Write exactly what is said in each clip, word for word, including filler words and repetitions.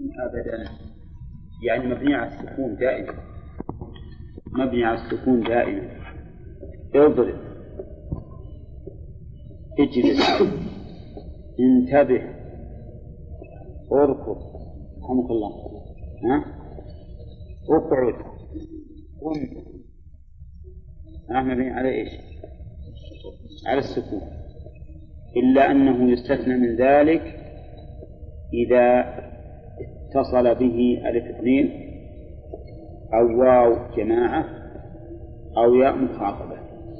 أبدا، يعني مبني على السكون دائما، مبني على السكون دائما. اضرب، اجلس، انتبه، اركض، رحمك الله، ها؟ اقعد، قم. مبني على ايش؟ على السكون، إلا أنه يستثنى من ذلك إذا اتصل به ألف اثنين أو واو جماعة أو ياء مخاطبة،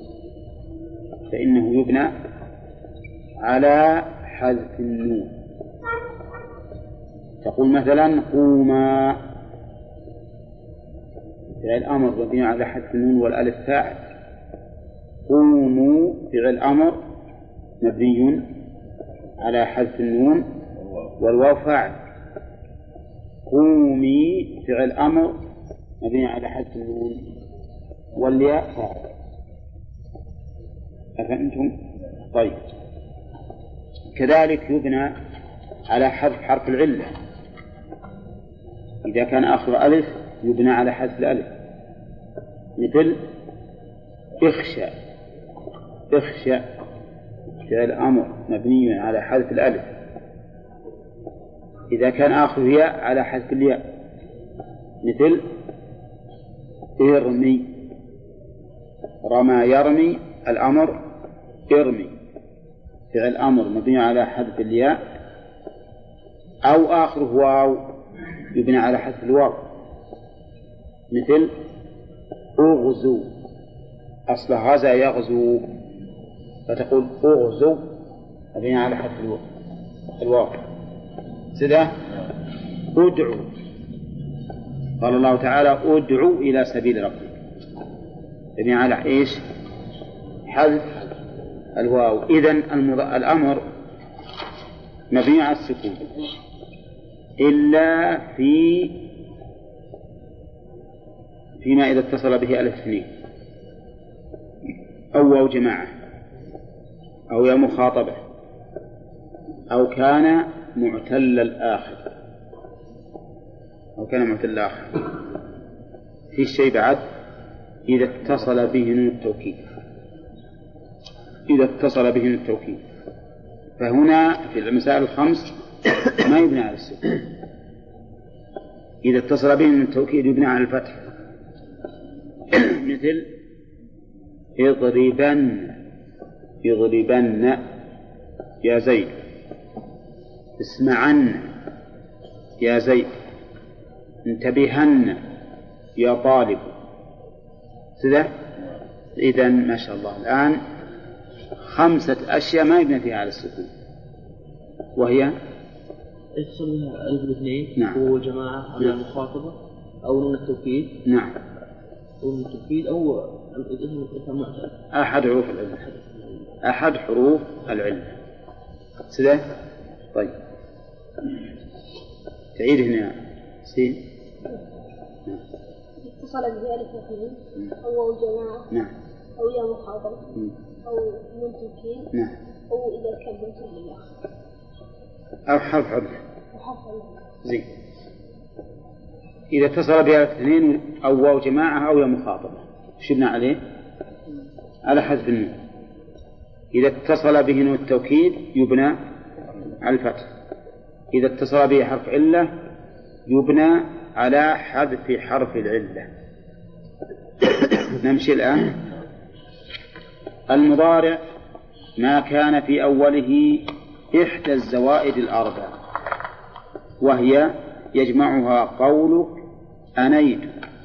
فإنه يبنى على حذف النون. تقول مثلا قوما، فعل أمر مبني على حذف النون والألف فاعل. قوموا فعل أمر مبني على حذف النون والواو فاعل. قومي فعل أمر مبني على حذف النون والياء فاعل. أفهمتم؟ طيب، كذلك يبنى على حذف حرف العلة. إذا كان آخر ألف يبنى على حذف الألف، مثل اخشى. اخشى فعل أمر مبني على حذف الألف، إذا كان آخر ياء على حذف الياء، مثل ارمي. رمى يرمي الأمر ارمي فعل أمر مبني على حذف الياء، أو آخره واو يبنى على حذف الواو، مثل اغزو. أصل غزا يغزو، فتقول اغزو مبني على حذف الواو. سده ادعو، قال الله تعالى ادعو إلى سبيل ربك، مبني على إيش؟ حذف الواو. إذن الأمر مبني على السكون إلا في فيما إذا اتصل به ألف اثنين أو واو جماعة أو يا مخاطبة أو كان معتل الآخر أو كان معتل الآخر. في شيء بعد إذا اتصل به نون التوكيد، إذا اتصل به نون التوكيد، فهنا في المسائل الخمس ما يبنى على السكون. إذا اتصل به نون التوكيد يبنى على الفتح، مثل اضربن. اضربن يا زيد. اسمعن يا زيد. انتبهن يا طالب. كذا. إذن ما شاء الله الآن خمسة أشياء ما يبنى فيها على السكون، وهي يحصل لها ألف الاثنين. نعم. وجماعة على المخاطبة أو نون التوكيد. نعم. أو نون التوكيد أو أحد حروف العلة. أحد حروف العلة. سده. طيب تعيد هنا سين. نعم. اتصل بألف اثنين أو واو جماعة. نعم. أو يا مخاطبة أو نون توكيد. نعم. أو إذا كان معتل الآخر أو حرف عله. وحرف عله. زين. إذا اتصل بها اثنين أو واو جماعة أو يا مخاطبة شبنا عليه على حذف النون. إذا اتصل به نون التوكيد يبنى على الفتح. إذا اتصل به حرف علة يبنى على حذف حرف العلة. نمشي الآن. المضارع ما كان في أوله إحدى الزوائد الأربع، وهي يجمعها قولك أنيت.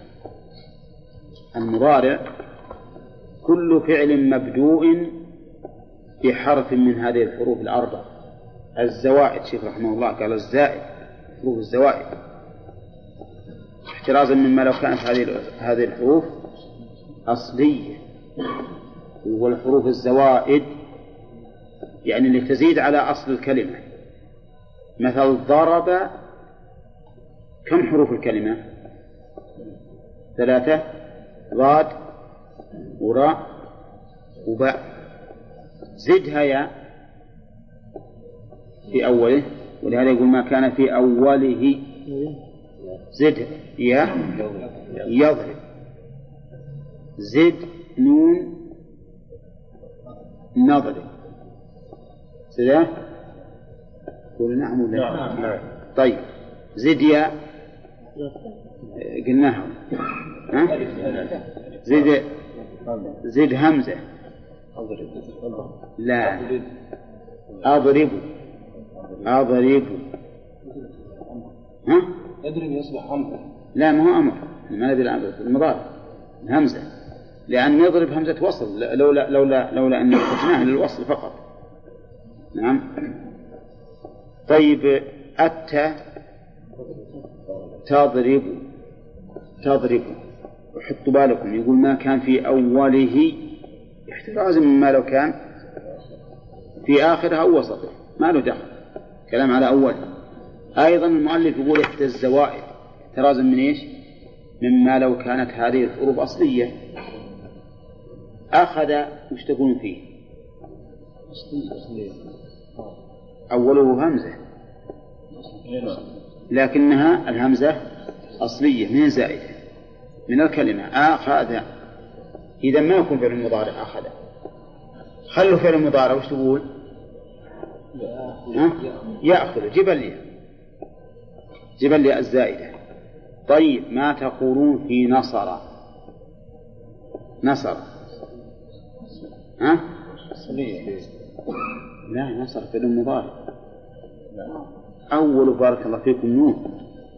المضارع كل فعل مبدوء بحرف من هذه الحروف الأربع. الزوائد شيخ رحمه الله قال الزائد، حروف الزوائد، احترازا مما لو كانت هذه هذه الحروف أصلية. والحروف الزوائد يعني اللي تزيد على أصل الكلمة. مثل ضرب، كم حروف الكلمة؟ ثلاثة، ضاد وراء وباء. زدها يا في أوله، ولهذا يقول ما كان في أوله زد يا يضرب زد نون نضرب سلام قول نعم ولا لا؟ طيب زد يا قلناها ها؟ زد زد همزة لا أضرب أضرب ها؟ أضرب يصبح أمر لا ما هو أمر ما ندري الأمر المضارع همزة لأن يضرب همزة وصل لولا لولا لولا أن فتناه للوصل فقط. نعم. طيب أتى تضرب تضرب وحطوا بالكم يقول ما كان في أوله احترازا مما لو كان في آخرها أو وسطه ما له دخل كلام على أوله. أيضا المؤلف يقول إحدى الزوائد احترازا من إيش؟ مما لو كانت هذه الحروف أصلية. أخذ وش تكون فيه؟ أوله همزة لكنها الهمزة أصلية من زائدة من الكلمة أخذ. إذا ما يكون فعل المضارع أخذ. خلوا فعل المضارع وش تقول؟ يأخذ جبلية جبلية الزائدة. طيب ما تقولون في نصر؟ نصر ها؟ لا نصر فعل المضارع أول بارك الله فيكم نون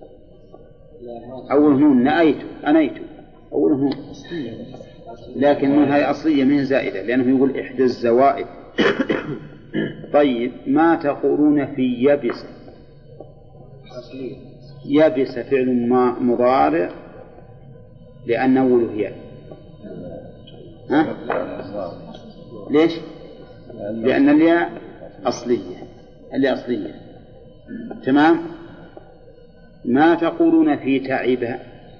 أول نون نأيت أنيت أول نون لكن من هذه أصلية من زائدة لأنه يقول إحدى الزوائد. طيب ما تقولون في يبس؟ يبس فعل مضارع لأن أوله هي ها؟ ليش؟ لأن الياء أصلية الياء أصلية. تمام. ما تقولون في تعب؟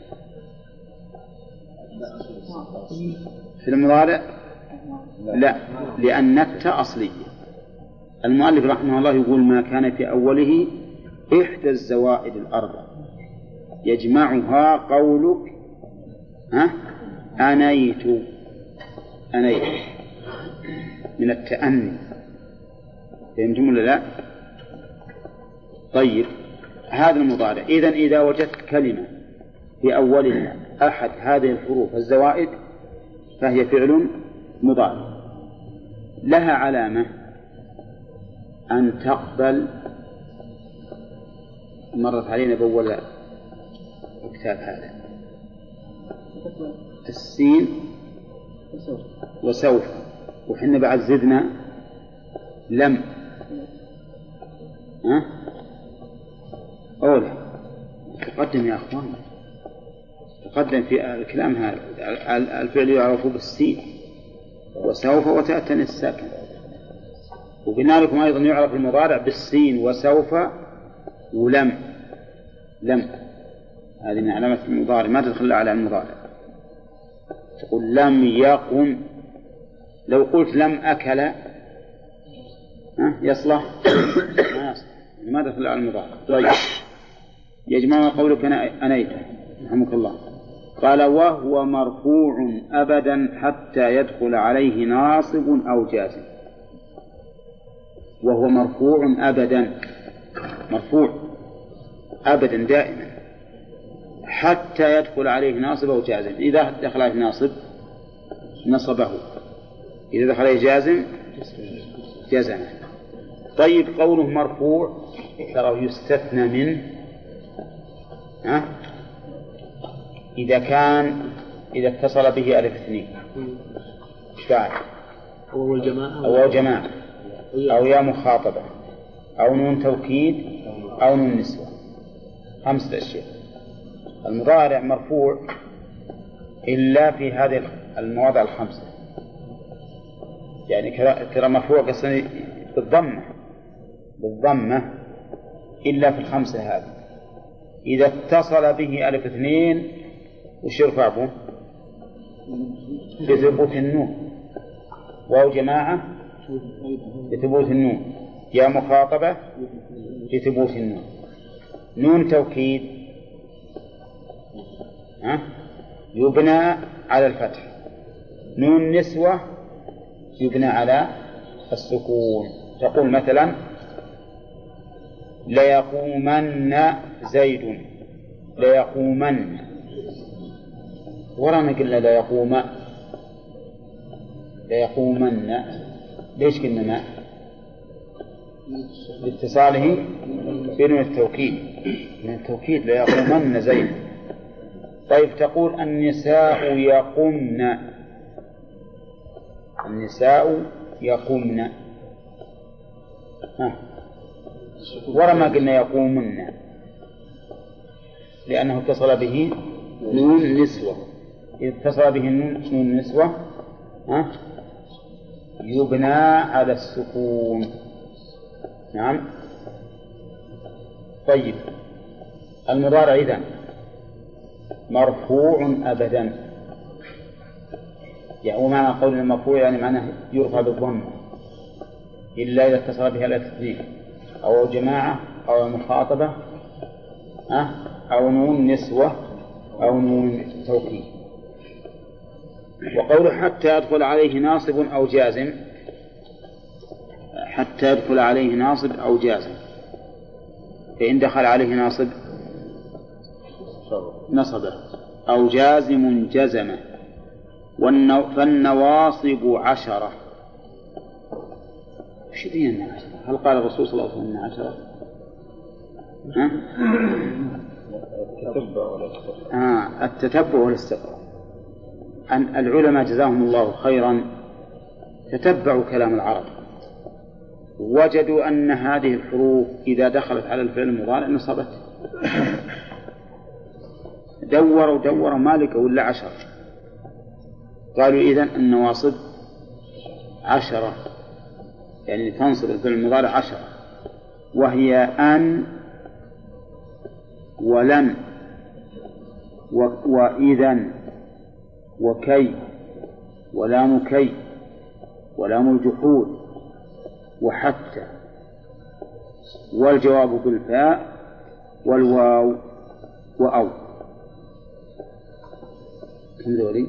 في المضارع لا لأن التاء أصلية. المؤلف رحمه الله يقول ما كان في أوله إحدى الزوائد الأربع يجمعها قولك ها أنيت أنيت من التأني. فهمتم ولا لا؟ طيب هذا المضارع. إذن إذا وجدت كلمة في أولها أحد هذه الحروف الزوائد فهي فعل مضارع لها علامة أن تقبل مرت علينا بأول الكتاب هذا السين وسوف وحنا بعد زدنا لم ها أولا تقدم يا أخوان تقدم في الكلام هذا الفعل يعرف بالسين وسوف وتأتي الساكن. وقلنا لكم أيضا يعرف المضارع بالسين وسوف ولم لم هذه من علامة المضارع ما تدخل على المضارع. تقول لم يقم. لو قلت لم أكل ها يصلح ما يصلح ما تدخل على المضارع. طيب يجمع قولك أنيت رحمك الله. قال وهو مرفوع أبدا حتى يدخل عليه ناصب أو جازم. وهو مرفوع أبدا مرفوع أبدا دائما حتى يدخل عليه ناصب أو جازم. إذا دخل عليه ناصب نصبه إذا دخل عليه جازم جزمه. طيب قوله مرفوع ترى يستثنى منه ها إذا كان إذا اتصل به ألف اثنين فاعل أو الجماعة أو جماعة أو يا مخاطبة أو نون توكيد أو نون نسوة. خمسة أشياء. المضارع مرفوع إلا في هذه المواضع الخمسة يعني ترى مرفوع قصدي بالضمة بالضمة إلا في الخمسة هذه. إذا اتصل به ألف اثنين وش يرفع به؟ بثبوت النون. واو جماعة بثبوت النون. يا مخاطبة بثبوت النون. نون توكيد ها يبنى على الفتح، نون نسوة يبنى على السكون. تقول مثلا ليقومن زيد، ليقومن، ورانا قلنا ليقوم، ليقومن، ليش قلنا ما؟ لاتصاله بين التوكيد، من التوكيد ليقومن زيد. طيب تقول النساء يقمن، النساء يقمن، ها ورا ما قلنا يقومن لأنه اتصل به نون نسوة، إذ اتصل به نون نسوة ها يبنى على السكون. نعم. طيب المضارع إذن مرفوع أبدا، يعني ومعنى قول المرفوع يعني معناه يرفع بالضم إلا إذا اتصل بها الاثنين أو جماعة أو مخاطبة أو نون نسوة أو نون توكيد. وقوله حتى يدخل عليه ناصب أو جازم، حتى يدخل عليه ناصب أو جازم، فإن دخل عليه ناصب نصبه أو جازم جزمه. فالنواصب عشرة. وش دين عشرة؟ هل قال الرسول صلى الله عليه وسلم عشرة؟ ها؟ آه التتبع والاستقراء. أن العلماء جزاهم الله خيرا تتبعوا كلام العرب، وجدوا أن هذه الحروف إذا دخلت على الفعل المضارع نصبته. دوروا دوروا ما لقوا إلا عشرة، قالوا إذن النواصب عشرة، يعني تنصب الفعل المضارع عشرة، وهي أن ولن وإذن وكي ولام كي ولام الجحود وحتى، والجواب بالفاء والواو وأو. كم ذولي؟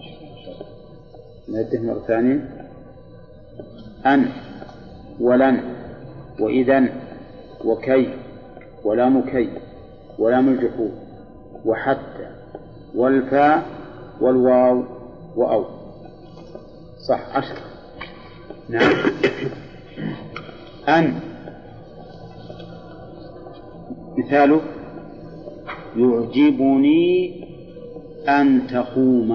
نعده مرة ثانية. أن ولن وإذن وكي ولام كي ولام الجحود وحتى والفاء والواو وأو. صح عشر. نعم. أن مثاله يعجبني أن تقوم،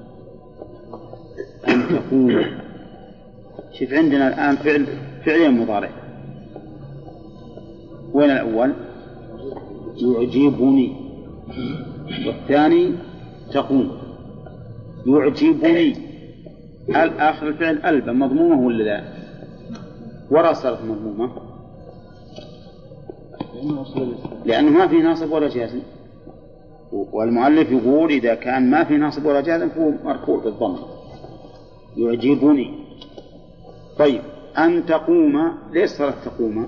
أن تقوم. شوف عندنا الآن فعل فعلين مضارع، وين الأول؟ يعجبني، والثاني تقوم. يعجبني الآخر الفعل ألبا مضمومة ولا لا؟ وراء صارت مضمومة لأنه ما في ناصب ولا جازم، والمؤلف يقول إذا كان ما في ناصب ولا جازم فهو مرفوع بالضم. يعجبني. طيب أن تقوم، ليش صارت تقوم؟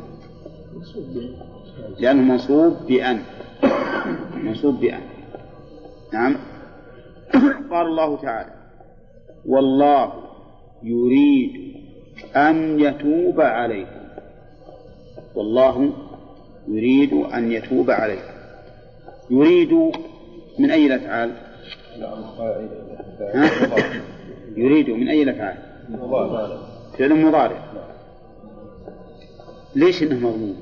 لأنه منصوب بأن، منصوب بأن. نعم. قال الله تعالى والله يريد أن يتوب عليكم، والله يريد أن يتوب عليكم. يريد من أي الأفعال؟ يريد من أي الأفعال؟ فعل مضارع. ليش إنه مضموم؟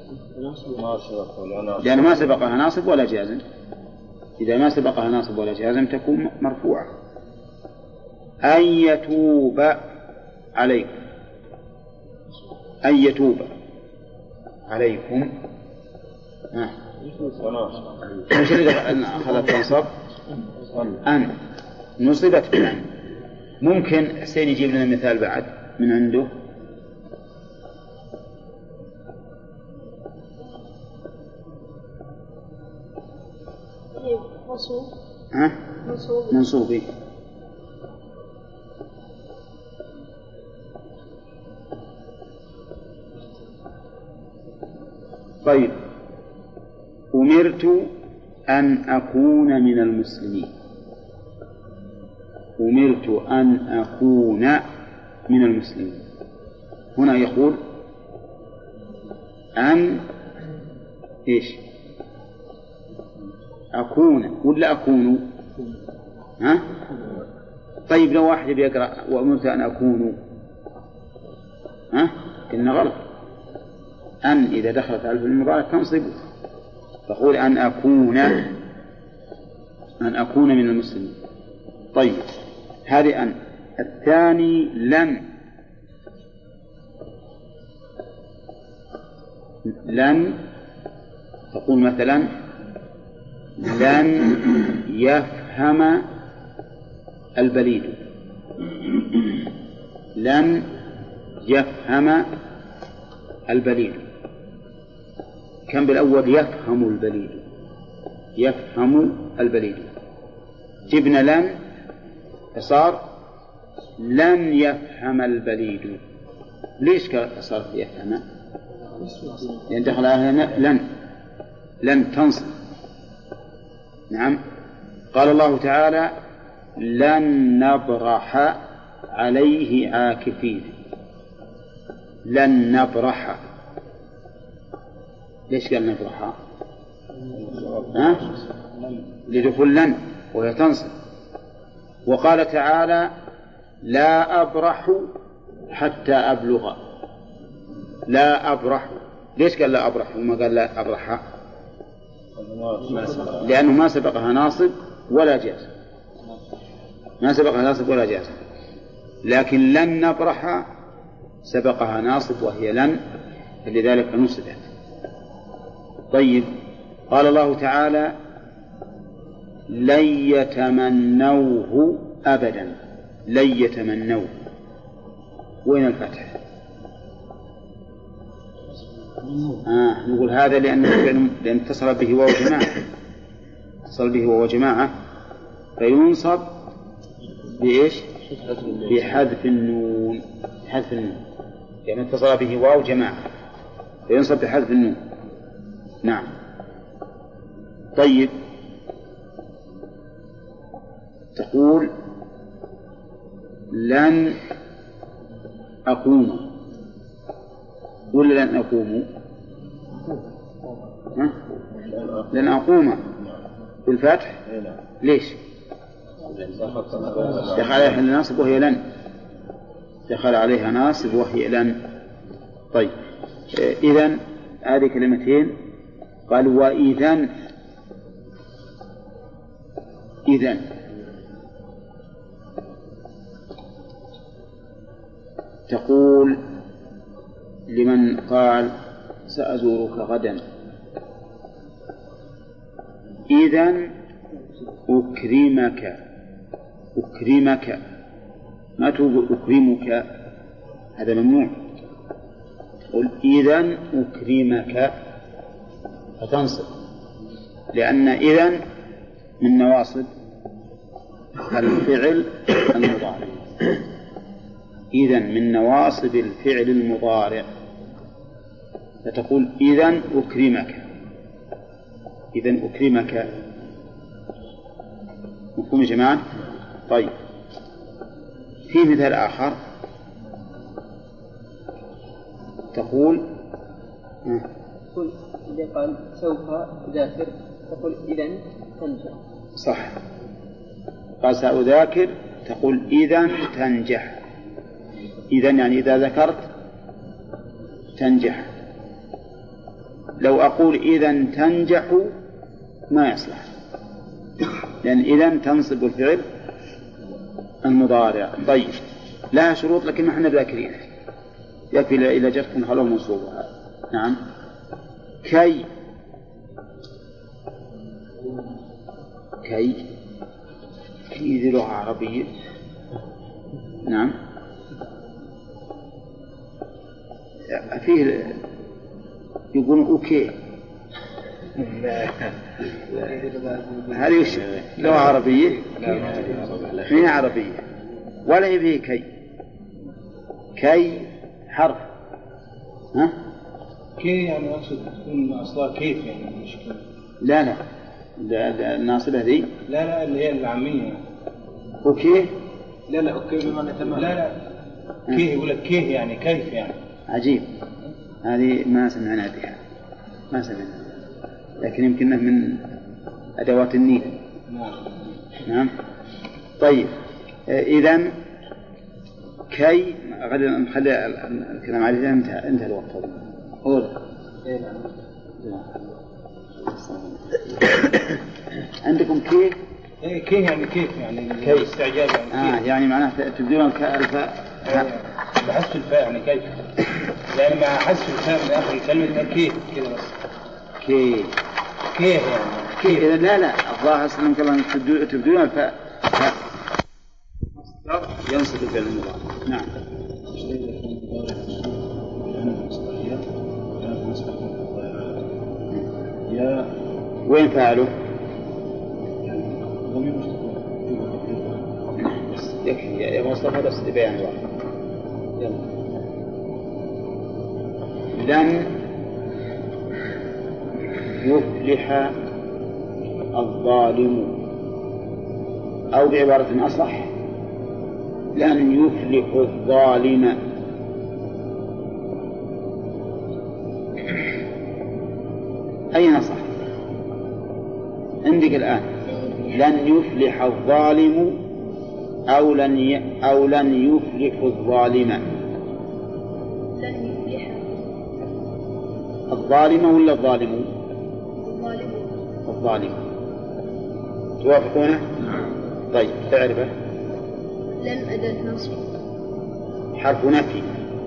لأن ما سبقها ناصب ولا جازم. إذا ما سبقها ناصب ولا جازم تكون مرفوعة. أن يتوب عليكم، أن يتوب عليكم. ها مش اللي أخذت تنصب؟ أن نصبت بأن. ممكن حسين يجيب لنا مثال بعد من عنده؟ منصوب. ها؟ منصوب. منصوب. طيب أمرت أن أكون من المسلمين. أمرت أن أكون من المسلمين. هنا يقول أن إيش؟ أكون ولا أكون؟ ها؟ طيب لو واحد بيقرأ وأمرت أن أكون، ها؟ قلنا غلط. أن إذا دخلت على المضارع تنصبه، تقول أن أكون أن أكون من المسلمين. طيب هذه أن. الثاني لن. لن تقول مثلا لن يفهم البليد. لن يفهم البليد. كم بالأول؟ يفهم البليد. يفهم البليد. جبنا لن فصار لن يفهم البليد. ليش صارت يفهم؟ لأن دخل عليها لن. لن تنصب. نعم. قال الله تعالى لن نبرح عليه عاكفين. لن نبرح. ليش قال نبرح؟ ها؟ لدخول لن وهي تنصب. وقال تعالى لا أبرح حتى أبلغ. لا أبرح. ليش قال لا أبرح وما قال لا أبرح؟ لأنه ما سبقها ناصب ولا جازم. ما سبقها ناصب ولا جازم. لكن لن نبرح سبقها ناصب وهي لن، فلذلك نصبت. طيب قال الله تعالى لن يتمنوه أبدا. لن يتمنوه. وين الفتح؟ آه نقول هذا لأنه لأن اتصل به وهو جماعة. اتصل به وهو جماعة فينصب بإيش؟ بحذف النون. حذف النون لأن اتصل به واو جماعة فينصب بحذف النون. نعم. طيب تقول لن أقوم ولا لن أقوم؟ ها؟ لن أقوم بالفتح. ليش؟ دخل عليها ناصب وهي لن. دخل عليها ناصب وهي لن. طيب إذن هذه كلمتين. قال وإذن. إذن تقول لمن قال سأزورك غدا إذن أكرمك. أكرمك ما تقول أكرمك، هذا ممنوع. قل إذن أكرمك فتنصب، لأن إذن من نواصب الفعل المضارع. إذن من نواصب الفعل المضارع فتقول إذن أكرمك. إذن أكرمك. مفهوم يا جماعة؟ طيب في مثال آخر تقول قل إذا قال سوف أذاكر تقول إذن تنجح. صح. قال سأذاكر تقول إذن تنجح. إذن يعني إذا ذكرت تنجح. لو أقول إذن تنجح ما يصلح، لأن إذن تنصب الفعل المضارع. طيب لها شروط لكن ما احنا ذاكرين، يكفي إلى جرت خلو منصوبها. نعم. كي. كي كي ذي لغة عربية. نعم. فيه يقولون أوكي. هذه لغة عربية هي عربية ولا يبيه كي. كي حرف. ها؟ كي يعني أقصد تكون أصلها كيف يعني مش كيف. لا لا لا الناصبة ذي لا لا اللي هي العامية. أوكي. لا لا أوكي بمعنى تمام. لا لا كيه يقول لك كيه يعني كيف يعني. عجيب، هذه ما سمعنا بها، ما سمعنا، لكن يمكننا من أدوات النيل. نعم. نعم. طيب إذن كي غدا نخلي الكلام عليه انتهى انتهى الوقت هذا. قول. إيه نعم. عندكم كيف؟ إيه كيه يعني كيف يعني كيف استعجال يعني. آه يعني معناه تبدون الفاء. بحذف الفاء يعني كيف؟ يعني مع حذف الفاء من آخر الكلمة كيف كذا بس. كيف. كيف يعني. كيف. لا لا الظاهر سلمك الله تبدون الفاء ينصب الفعل المضارع. نعم. يا وين فاعله؟ يكفي يا مصطفى بس بيان واحد. لن يفلح الظالم، أو بعبارة أصح لن يفلح الظالم. أين صح؟ عندك الآن لن يفلح الظالم أو لن ي... أو لن يفلح الظالم. لن يفلح الظالم ولا الظالم؟ الظالم. الظالم. توافقونه؟ طيب تعرفه. لن أداة نصب. حرف نفي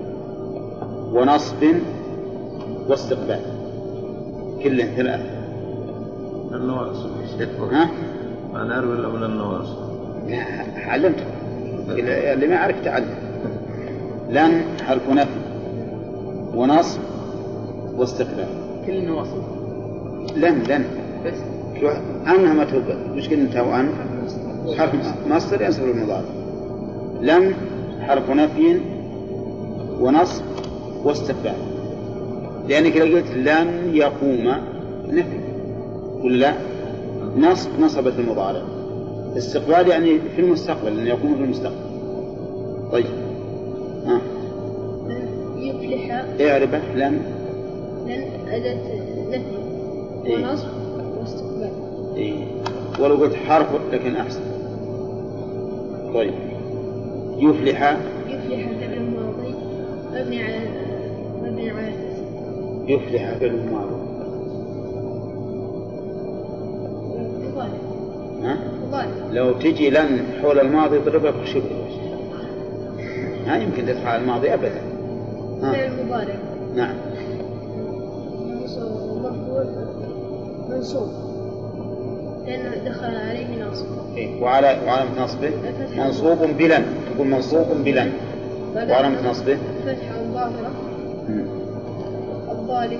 ونصب واستقبال كله ثلاثة. النواصب. ها؟ أنا أروي الأول النواصب. لا علمته اللي ما عرف تعلم. لن حرف نفي ونصب واستقبال. كل النواصب. لن لن بس. شو أنها ما توبت مش كنا تو أن حرف مصدر ينصب المضارع. لن حرف نفي ونصب واستقبال، لأنك لو قلت لن يقوم نفي ولا نصب نصبت المضارع. استقبال يعني في المستقبل، لن يقوم في المستقبل. طيب ها يفلح اعربه. لن لن أداة نفي ونصب واستقبال. إيه. ولو قلت حرف لكن أحسن. طيب يفلح. يفلح فعل ماضي مبني على مبني على يفلح فعل ماضي. مضارع. ها؟ مضارع. لو تجي لن حول الماضي ضربك بشبه ما يمكن تدفع الماضي أبدا. فعل مضارع. نعم. مرفوع منصوب لأنه دخل عليه ناصب. إيه. وعلى وعلامة نصبه منصوب بلن. تقول منصوب بلن. وعلامة نصبه فتحة ظاهرة. الظالم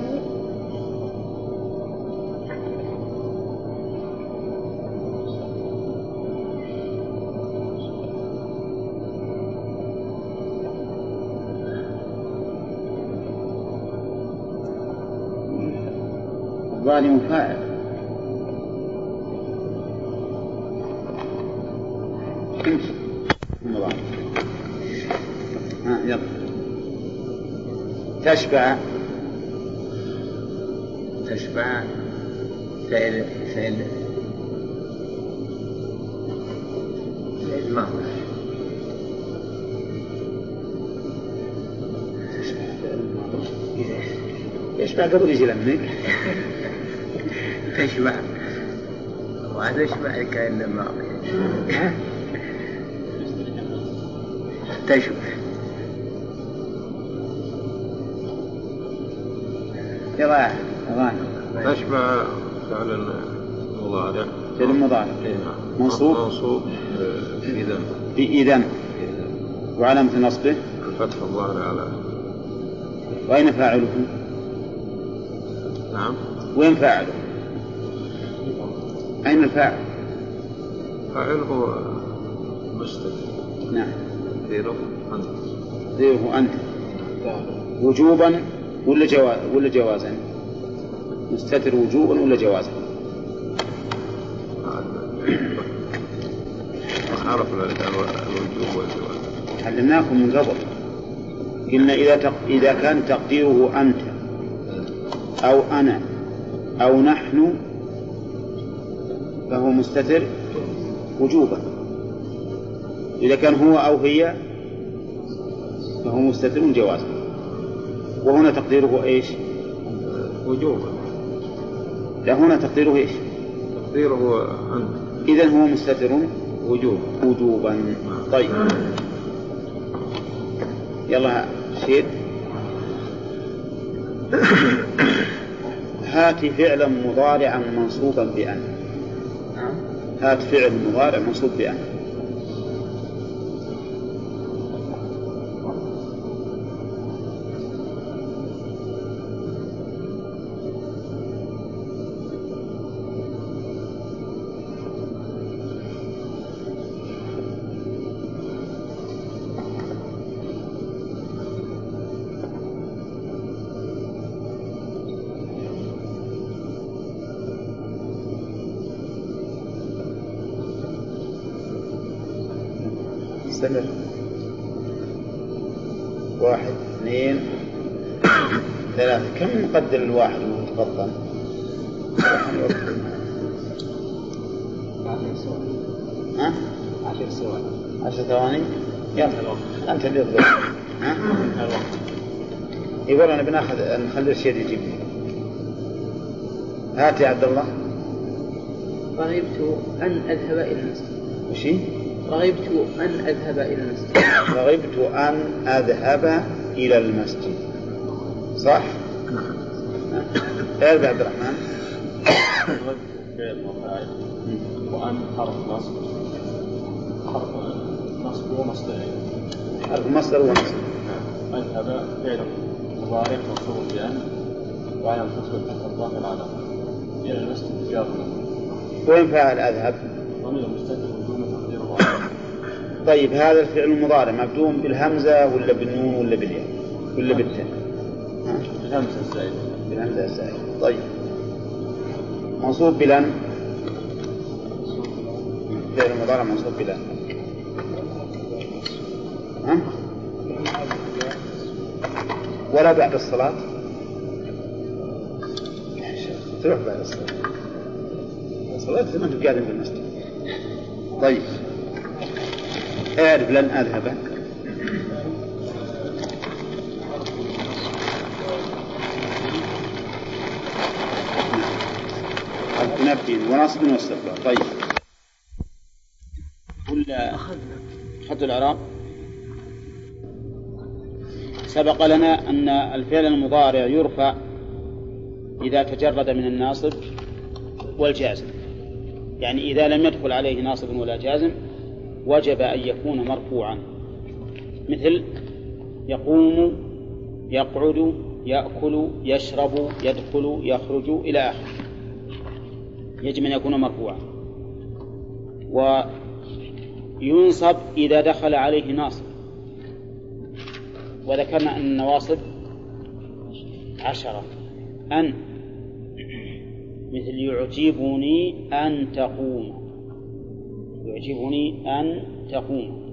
الظالم فاعل. ها يلا. تشبع. تشبع فعل فعل فعل ماضي. يشبع قبل يجي لمك. تشبع وهذا يشبع الكائن الماضي. تشبع يلا أغاني. تشبع فعل مضارع. فعل مضارع منصوب منصوب بإذن. بإذن. وعلامة نصبه الفتح الظاهر على. وأين فاعله؟ نعم. وين فاعله؟ أين الفاعل؟ فاعله مستتر. نعم. ذيره أنت. ذيره أنت. وجوبا ولا جواز ولا جوازا؟ مستتر وجوبا ولا جوازا؟ عرفنا الوجوب والزواج. علمناكم من قبل، قلنا إذا تق... إذا كان تقديره أنت أو أنا أو نحن فهو مستتر وجوبا، إذا كان هو أو هي فهو مستتر جوازا. وهنا تقديره إيش؟ وجوبا. لا، هنا تقديره إيش؟ تقديره أنت. إذن هو مستتر وجوب وجوبا. طيب يلا شيد. هات فعلا مضارعا منصوبا بأن. هات فعل مضارع منصوب بأن. استمر. واحد اثنين ثلاثة. كم نقدر الواحد المتقطن؟ ها؟ عشر ثواني. عشر ثواني. يلا أنت اللي تقول. ها؟ يقول أنا بناخذ نخلي الشيء يجيب. هات يا عبد الله. رغبت أن أذهب إلى المسجد. وشي؟ رغبت أن أذهب إلى المسجد. رغبت أن أذهب إلى المسجد. صح؟ يا عبد الرحمن. رغبت فعل وفاعل وأن حرف نصب. حرف نصب ومصدر. حرف مصدر ومصدر. أذهب فعل مضارع منصوب بأن وعلى الفتح والفتح الظاهر على إلى المسجد جار. وين فاعل أذهب؟ ضمير مستتر وجوب تقديره. طيب هذا الفعل المضارع مبدوم بالهمزة ولا بالنون ولا بالياء ولا بالتاء؟ بالهمزة الزائدة. بالهمزة الزائدة. طيب منصوب بلن. فعل المضارع منصوب بلن. ها؟ ولا بعد الصلاة؟ تروح بعد الصلاة. الصلاة ثم أنت قاعد بالمسجد. طيب أعرف لن أذهب. نبي ونصب واستقبال. طيب ولا أخذ الإعراب. سبق لنا أن الفعل المضارع يرفع إذا تجرد من الناصب والجازم، يعني إذا لم يدخل عليه ناصب ولا جازم وجب أن يكون مرفوعا، مثل يقوم، يقعد، يأكل، يشرب، يدخل، يخرج إلى آخره، يجب أن يكون مرفوعا. وينصب إذا دخل عليه ناصب، وذكرنا أن النواصب عشرة. أن مثل يعجبني أن تقوم، يعجبني أن تقوم.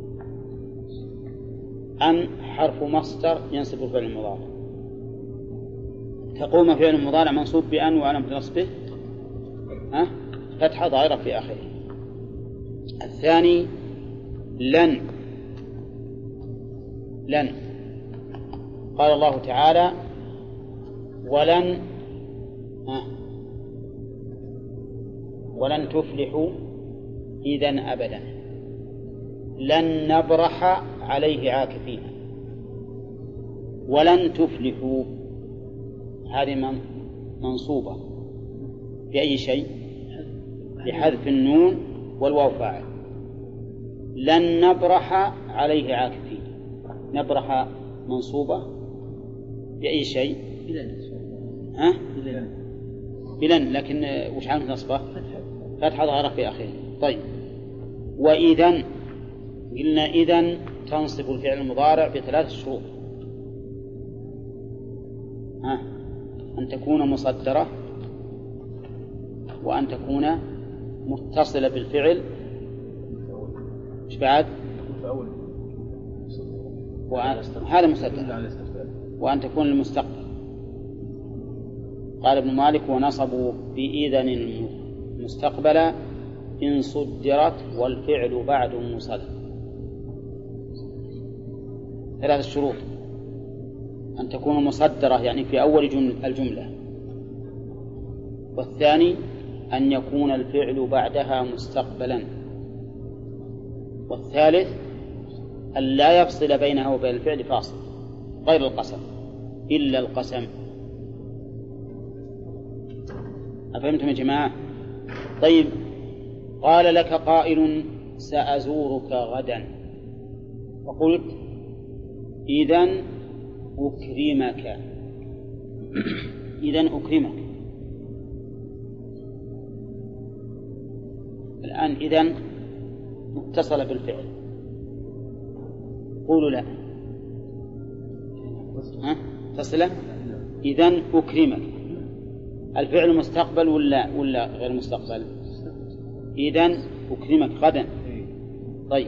أن حرف مصدر ينصب الفعل المضارع. تقوم فعل مضارع منصوب بأن وعلامة نصبه ها فتحة ظاهرة في آخره. الثاني لن. لن قال الله تعالى ولن ها ولن تفلحوا إذن أبدا، لن نبرح عليه عاكفين. ولن تفلحوا هذه منصوبة بأي شيء؟ بحذف النون والواو فاعل. لن نبرح عليه عاكفين. نبرح منصوبة بأي شيء؟ ها؟ بلن، لكن وش عامل نصبه؟ فتحة ظاهرة في آخره. طيب وإذن قلنا إذن تنصب الفعل المضارع بثلاث شروط. ها أن تكون مصدرة، وأن تكون متصلة بالفعل إيش بعد؟ في أول هذا مصدر. وأن تكون المستقبل. قال ابن مالك: ونصبوا بإذن مستقبلا إن صدرت والفعل بعد مصدر. ثلاث شروط: أن تكون مصدرة يعني في أول الجملة، والثاني أن يكون الفعل بعدها مستقبلا، والثالث أن لا يفصل بينها وبين الفعل فاصل غير القسم إلا القسم. أفهمتم يا جماعة؟ طيب، قال لك قائل: سأزورك غدا، وقلت: إذن أكرمك. إذن أكرمك. الآن إذن متصل بالفعل، قولوا لا. ها؟ تصله؟ إذن أكرمك. الفعل مستقبل ولا ولا غير مستقبل؟ إذن أكرمك غدا. طيب،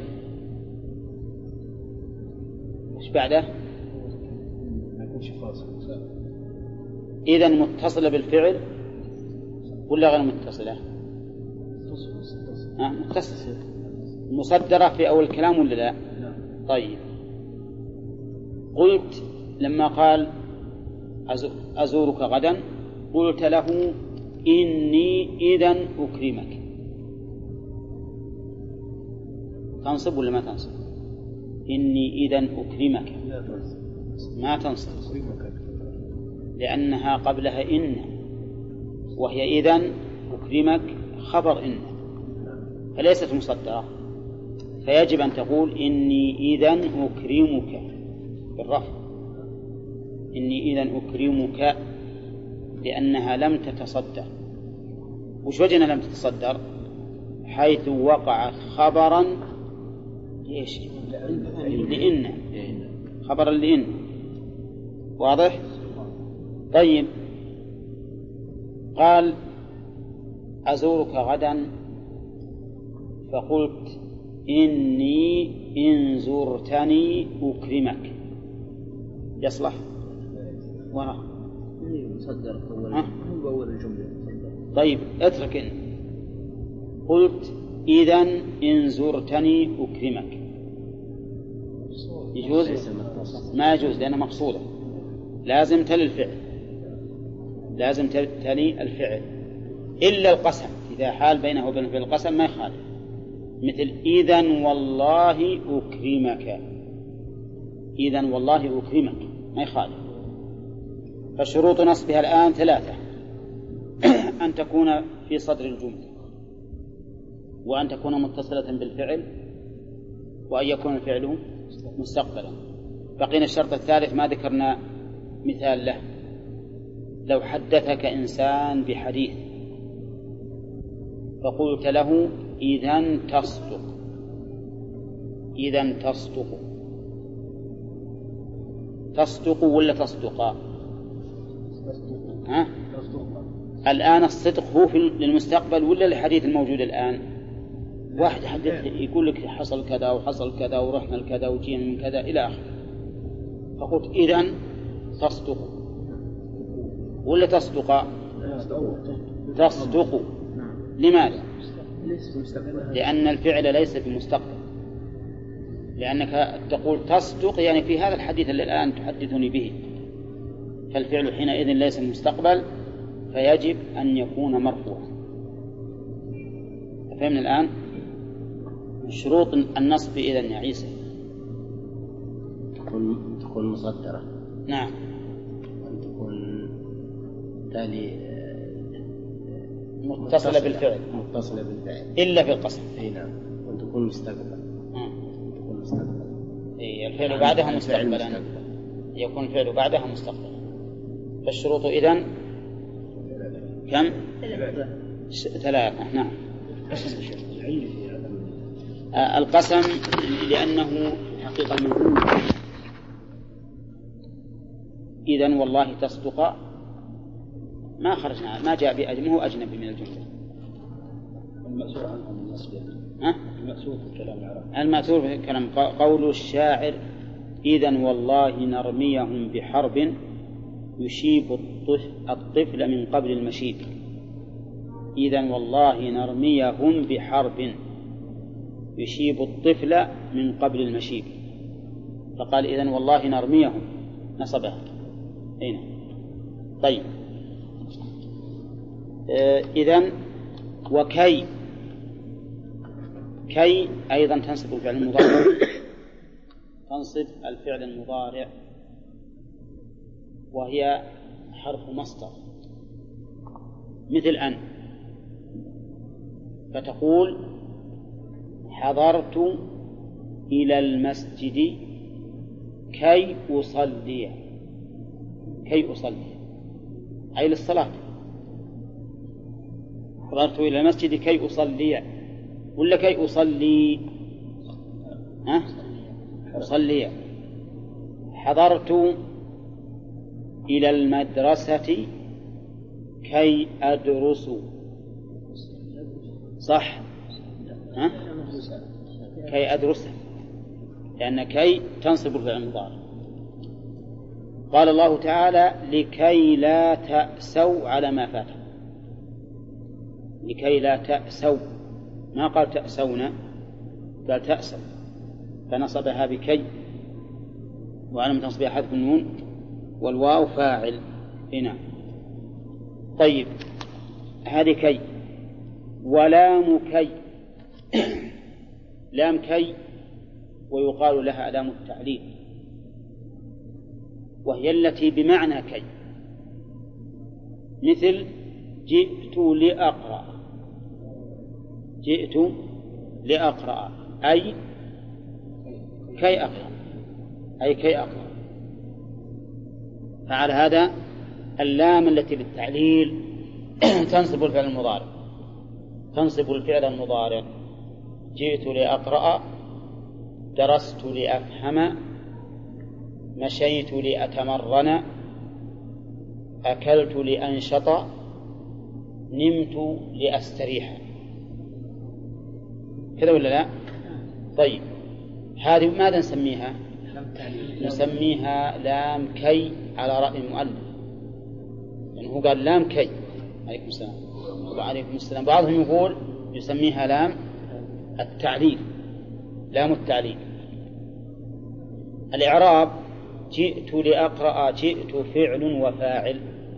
إيش بعده؟ إذن متصلة بالفعل ولا غير متصلة؟ ها؟ متصلة. مصدرة في أول الكلام ولا لا؟ طيب، قلت لما قال أزورك غدا قلت له: إني إذن أكرمك. تنصب ولا ما تنصب؟ إني إذن أكرمك ما تنصب، لأنها قبلها إن، وهي إذن أكرمك خبر إن، فليست مصدرة، فيجب أن تقول: إني إذن أكرمك بالرفع. إني إذن أكرمك لأنها لم تتصدر. وش وجهنا لم تتصدر؟ حيث وقعت خبرا إيش؟ لإن، خبرا لإن. واضح؟ طيب، قال: أزورك غدا، فقلت: إني إن زرتني أكرمك. يصلح؟ وراء مصدر هو أول الجملة. طيب، اترك إن. قلت: إذن إن زرتني أكرمك. يجوز؟ ما يجوز، لأنها مقصودة، لازم تلي الفعل، لازم تلي الفعل إلا القسم. إذا حال بينه وبين الفعل القسم ما يخالف، مثل: إذن والله أكرمك. إذن والله أكرمك ما يخالف. فشروط نصبها الآن ثلاثة: أن تكون في صدر الجملة، وأن تكون متصلة بالفعل، وأن يكون الفعل مستقبلا. بقينا الشرط الثالث ما ذكرنا مثال له. لو حدثك إنسان بحديث فقلت له: إذن تصدق. إذن تصدق. تصدق ولا تصدقا؟ ها؟ الآن الصدق هو في للمستقبل ولا الحديث الموجود الآن؟ واحد حدث يقول لك حصل كذا وحصل كذا ورحنا لكذا وجينا من كذا إلى آخره، فقلت: إذن تصدق ولا تصدقا؟ تصدق. لماذا؟ لأن الفعل ليس بمستقبل، لأنك تقول تصدق يعني في هذا الحديث الذي الآن تحدثني به، فالفعل حينئذ ليس المستقبل، فيجب أن يكون مرفوعا. فهمنا الآن؟ شروط النصب إذن يا عيسى: تكون تكون مصدرة. نعم. وأن تكون تالي متصلة بالفعل. متصلة بالفعل إلا في القسم. أي نعم. وأن تكون مستقبلا. تكون مستقبلا. إيه، الفعل بعدها مستقبلا. يكون الفعل بعدها مستقبلا. فالشروط إذن كم؟ ثلاثة. نعم. آه القسم لأنه حقيقة المنقول. إذن والله تصدق ما خرجنا، ما جاء بأجنبي، هو أجنبي من الجملة. المأثور عنهم النصب يعني. ها؟ المأثور في الكلام العربي. المأثور في الكلام قول الشاعر إذن والله نرميهم بحرب يشيب الطفل من قبل المشيب. إذن والله نرميهم بحرب يشيب الطفل من قبل المشيب. فقال إذن والله نرميهم نصبها هنا. طيب آه إذن وكي كي أيضا تنصب الفعل المضارع تنصب الفعل المضارع وهي حرف مصدر مثل أن، فتقول حضرت إلى المسجد كي أصلي كي أصلي أي للصلاة. حضرت إلى المسجد كي أصلي ولا كي أصلي؟ ها؟ أصلي. حضرت إلى المدرسة كي أدرس صح؟ ها؟ كي أدرس لأن كي تنصب الفعل المضارع. قال الله تعالى لكي لا تأسوا على ما فاتكم. لكي لا تأسوا ما قال تأسون قال تأسوا فنصبها بكي وعلى تنصبها حذف النون والواو فاعل هنا. طيب هذه كي. ولام كي لام كي ويقال لها لام التعليل وهي التي بمعنى كي مثل جئت لأقرأ جئت لأقرأ أي كي أقرأ أي كي أقرأ. فعلى هذا اللام التي للتعليل تنصب الفعل المضارع تنصب الفعل المضارع. جئت لأقرأ درست لأفهم مشيت لأتمرن أكلت لأنشط نمت لأستريح. كذا ولا لا؟ طيب هذه ماذا نسميها؟ نسميها لام كي على رأي المؤلف يعني هو قال لام كي. عليكم السلام. وعليكم السلام. بعضهم يقول يسميها لام التعليل لام التعليل. الإعراب جئت لأقرأ جئت فعل وفاعل.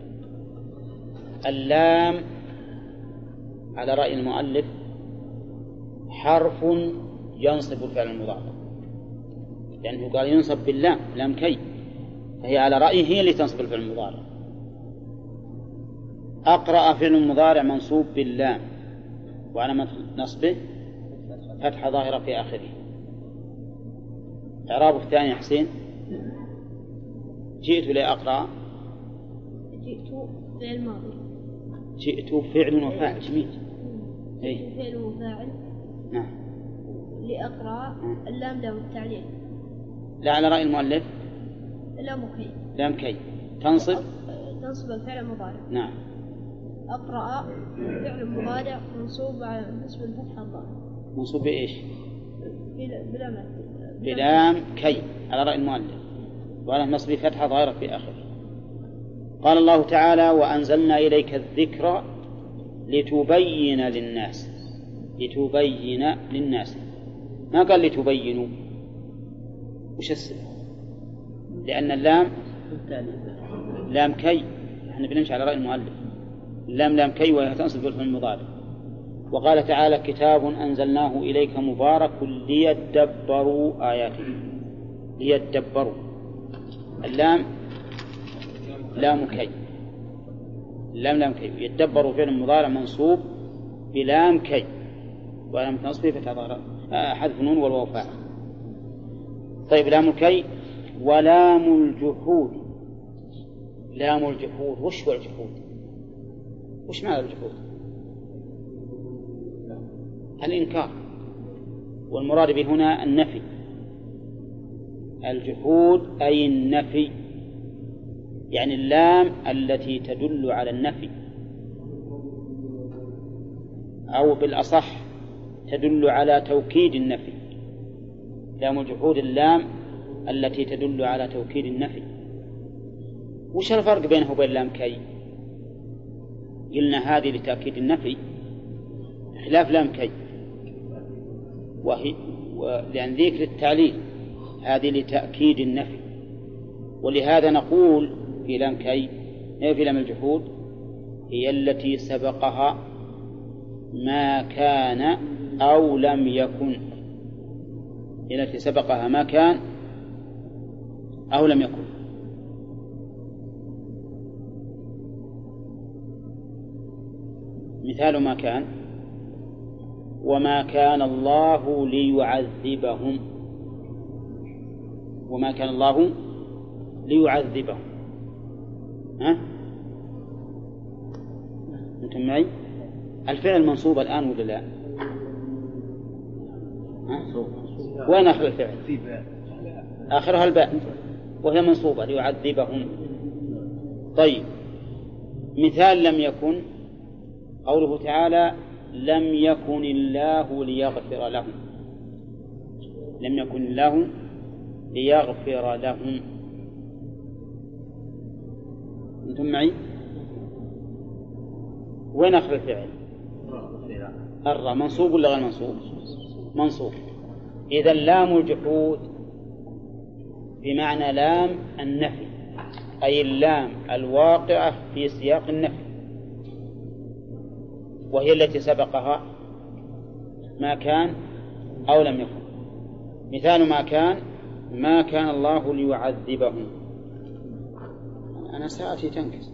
اللام على رأي المؤلف حرف ينصب الفعل المضارع لأنه قال ينصب باللام لام كي فهي على رأيه هي اللي تنصب الفعل المضارع. أقرأ فعل مضارع منصوب باللام وعلامة نصبه فتحة ظاهرة في آخره. إعرابه الثاني يا حسين جئت لأقرأ جئت فعل ماضي جئت فعل وفاعل جميل. جئت فعل وفاعل. نعم. لأقرأ اللام لام التعليل. لا على رأي المؤلف لام كي لام كي تنصب تنصب الفعل المضارع. نعم. أقرأ فعل مضارع منصوب على نصب الفتحة الظاهرة. منصوب بإيش؟ بلام بلام كي على رأي المؤلف وعلى نصب فتحة ظاهرة في آخره. قال الله تعالى وأنزلنا إليك الذكر لتبين للناس لتبين للناس ما قال لتبينوا. وش السبب؟ لأن اللام لام كي نحن بنمشي على رأي المؤلف اللام لام كي وهي تنصب بالفعل المضارع. وقال تعالى كتاب أنزلناه إليك مبارك ليدبروا آياته ليدبروا. اللام لام كي اللام لام كي يدبروا فعل مضارع منصوب بلام كي ولام نصبه فتظهر حذف نون والواو فاعل. طيب لام الكي. ولام الجحود لام الجحود وش هو الجحود؟ وش معنى الجحود؟ الإنكار والمراد به هنا النفي. الجحود أي النفي يعني اللام التي تدل على النفي. أو بالأصح تدل على توكيد النفي. لام الجحود اللام التي تدل على توكيد النفي. وش الفرق بينه وبين لام كي؟ قلنا هذه لتأكيد النفي خلاف لام كي، وهي لأن ذيك للتعليل، هذه لتأكيد النفي. ولهذا نقول في لام كي في لام الجحود هي التي سبقها ما كان أو لم يكن، هي التي سبقها ما كان أو لم يكن. مثال ما كان: وما كان الله ليعذبهم، وما كان الله ليعذبهم. ها؟ أنتم معي؟ الفعل منصوب الآن ولا لا؟ وين آخر الفعل؟ آخرها الباء وهي منصوبة ليعذبهم. طيب مثال لم يكن قوله تعالى: لم يكن الله ليغفر لهم. لم يكن الله ليغفر لهم. أنتم معي؟ وين آخر الفعل؟ الراء. منصوب ولا غير منصوب؟ منصوب. إذا لام الجحود بمعنى لام النفي، أي اللام الواقعة في سياق النفي، وهي التي سبقها ما كان أو لم يكن. مثال ما كان: ما كان الله ليعذبهم. أنا ساعتي تنكس.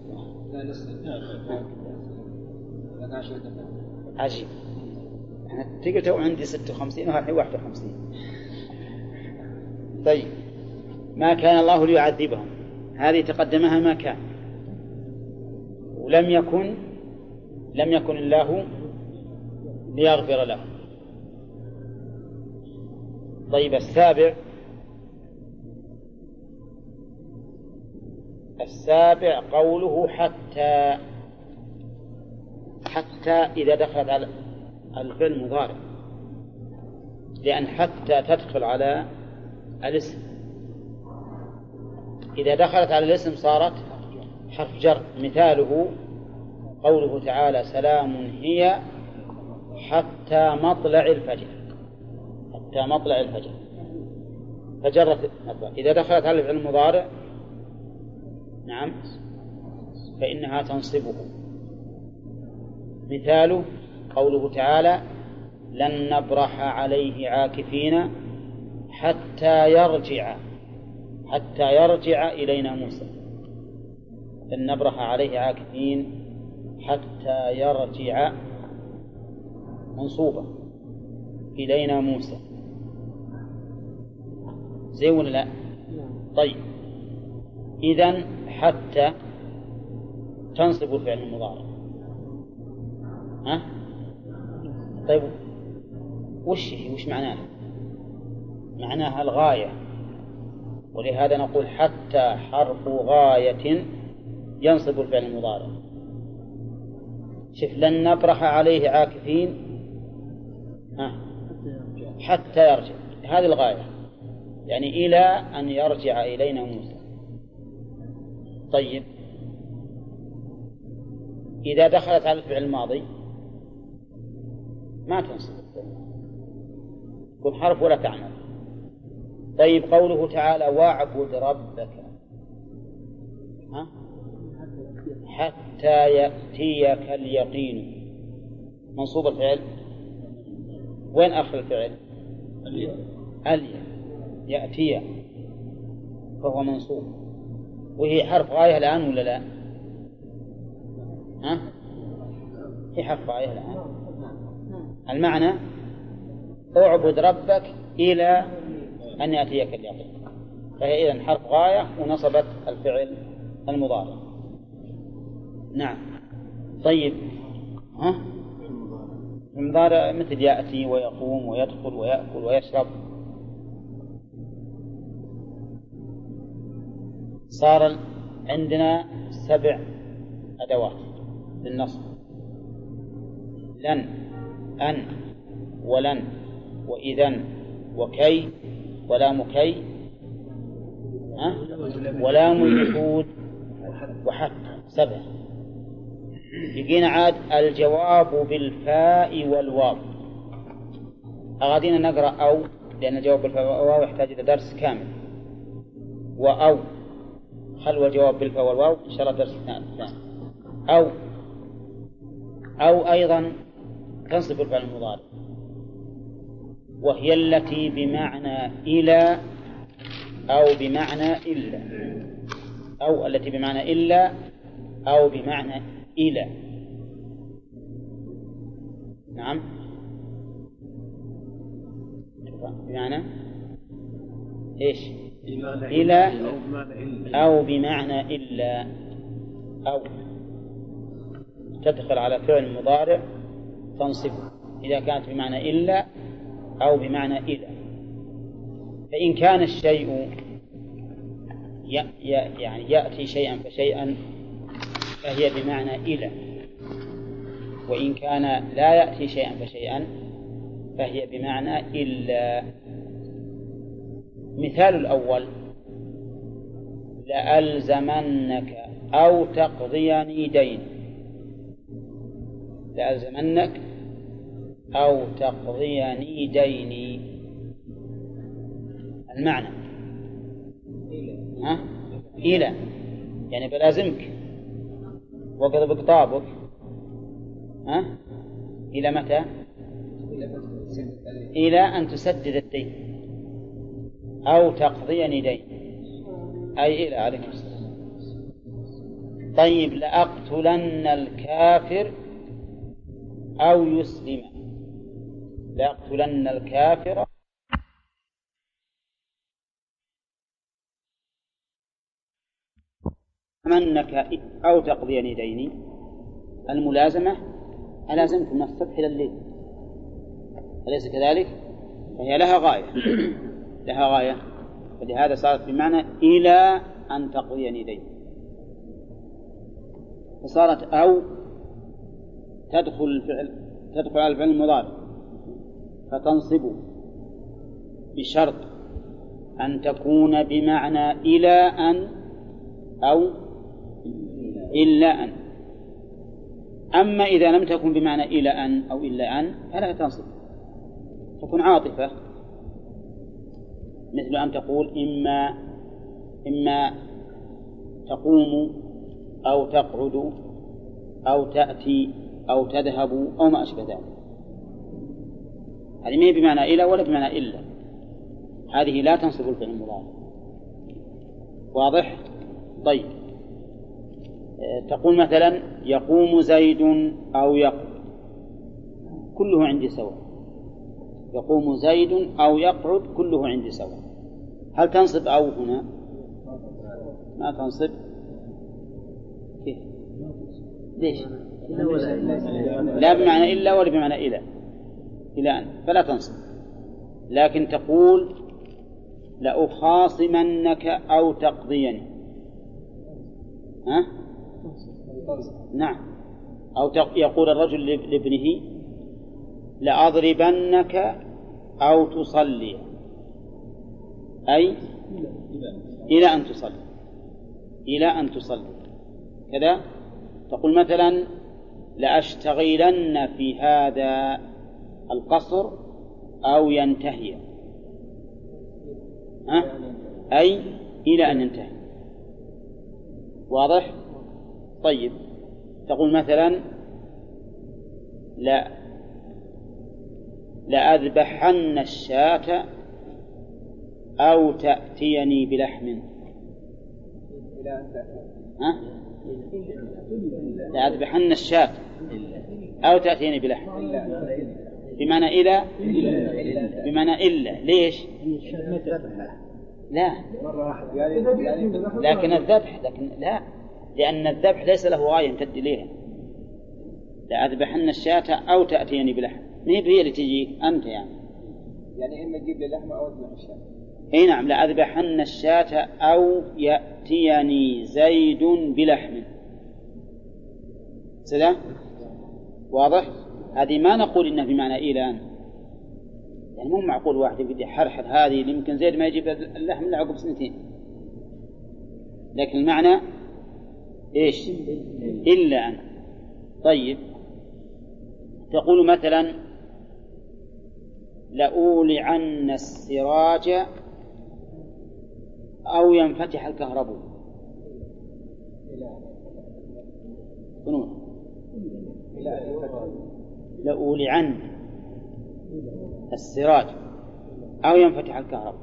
عجيب، أنا تقرأ عندي ستة وخمسين وهي واحد وخمسين. طيب ما كان الله ليعذبهم هذه تقدمها ما كان، ولم يكن لم يكن الله ليغفر لهم. طيب السابع السابع قوله حتى. حتى إذا دخلت على الفعل المضارع، لأن حتى تدخل على الاسم. إذا دخلت على الاسم صارت حرف جر. مثاله قوله تعالى: سلام هي حتى مطلع الفجر. حتى مطلع الفجر فجرت. إذا دخلت على الفعل المضارع نعم فإنها تنصبه. مثاله قوله تعالى: لن نبرح عليه عاكفين حتى يرجع حتى يرجع إلينا موسى. لن نبرح عليه عاكفين حتى يرجع منصوبة إلينا موسى. زي ولا لا؟ طيب إذن حتى تنصب الفعل المضارع. ها؟ طيب وش هي؟ وش معناها؟ معناها الغاية، ولهذا نقول حتى حرف غاية ينصب الفعل المضارع. شوف: لن نبرح عليه عاكفين ها حتى يرجع، هذه الغاية، يعني إلى أن يرجع إلينا موسى. طيب إذا دخلت على الفعل الماضي ما تنصب، كن حرف ولا تعمل. طيب قوله تعالى: واعبد ربك ها حتى يأتيك اليقين. منصوب الفعل، وين آخر الفعل؟ اليا. يأتي فهو منصوب، وهي حرف غاية الآن ولا لا؟ ها؟ هي حرف غاية الآن. المعنى: اعبد ربك إلى أن يأتيك اليقين، فهي إذن حرف غاية ونصبت الفعل المضارع. نعم. طيب ها؟ المضارع مثل يأتي ويقوم ويدخل ويأكل ويشرب. صار عندنا سبع أدوات للنصب: لن أن ولن وإذن وكي ولام كي ها؟ ولام الجحود وحتى سبع. يجينا عاد الجواب بالفاء والواو. أغادينا نقرأ أو لأن الجواب بالفاء والواو يحتاج إلى درس كامل. وأو خلو الجواب بالفاء والواو إن شاء الله درس ثاني. أو أو أيضا تنصب الفعل المضارع وهي التي بمعنى إلى أو بمعنى إلا أو التي بمعنى إلا أو بمعنى إلى. نعم بمعنى إيش إلى أو بمعنى إلا أو تدخل على فعل مضارع تنصبه إذا كانت بمعنى إلا أو بمعنى إلى. فإن كان الشيء يعني يأتي شيئا فشيئا فهي بمعنى إلى، وإن كان لا يأتي شيئا فشيئا فهي بمعنى إلا. مثال الأول لألزمنك أو تقضيني دين. لألزمنك أو تقضيني ديني المعنى ها؟ إلى يعني بلازمك وقد بقطابك ها؟ إلى متى؟ إلى أن تسدد الدين أو تقضيني دين أي إلى عليكم السلام. طيب لأقتلن الكافر أو يسلم. لأقتلن الكافر منك أو تقضيني ديني. الملازمة ألازمكم من الصبح إلى الليل أليس كذلك؟ فهي لها غاية لها غاية فلهذا صارت بمعنى إلى أن تقضيني ديني. فصارت أو تدخل الفعل تدخل على الفعل المضارع فتنصب بشرط أن تكون بمعنى إلى أن أو إلا أن. أما إذا لم تكن بمعنى إلى أن أو إلا أن فلا تنصب تكون عاطفة، مثل أن تقول إما إما تقوم أو تقعد أو تأتي أو تذهب أو ما أشبه ذلك. هذه ما هي بمعنى إلى ولا بمعنى إلا، هذه لا تنصب الفعل المضارع. واضح؟ طيب تقول مثلا يقوم زيد أو يقعد كله عندي سواء. يقوم زيد أو يقعد كله عندي سواء. هل تنصب أو هنا؟ ما تنصب. كيف؟ ليش؟ لا بمعنى إلا ولا بمعنى إلى إلى أن فلا تنصب، لكن تقول لأخاصمنك أو تقضيني. ها؟ نعم. أو يقول الرجل لابنه لأضربنك أو تصلي أي إلى أن تصلي إلى أن تصلي كذا. تقول مثلا لأشتغلن في هذا القصر أو ينتهي ها؟ أي إلى أن ينتهي. واضح؟ طيب تقول مثلا لا لأذبحن الشاة أو تأتيني بلحم. ها؟ لأذبحن الشاة أو تأتيني بلحم بمعنى إلى بمعنى إلا. ليش؟ لا لكن الذبح لكن لا لأن الذبح ليس له غاية يمتد إليها. لأذبحن الشاة أو تأتيني بلحم ما هي اللي تجيك أنت يعني يعني إما تجيب لي لحمة أو أذبح الشاة. أي نعم. لأذبحن الشاة أو يأتيني زيد بلحم. سلام. واضح؟ هذه ما نقول إنها بمعنى إلى أن، يعني مو معقول واحد يبدي حرحل هذه يمكن زيد ما يجيب اللحم إلا عقب سنتين، لكن المعنى إيش؟ إلا أن. طيب تقول مثلا لأولعن السراج أو ينفتح الكهرباء، لأولعن السراج أو ينفتح الكهرباء.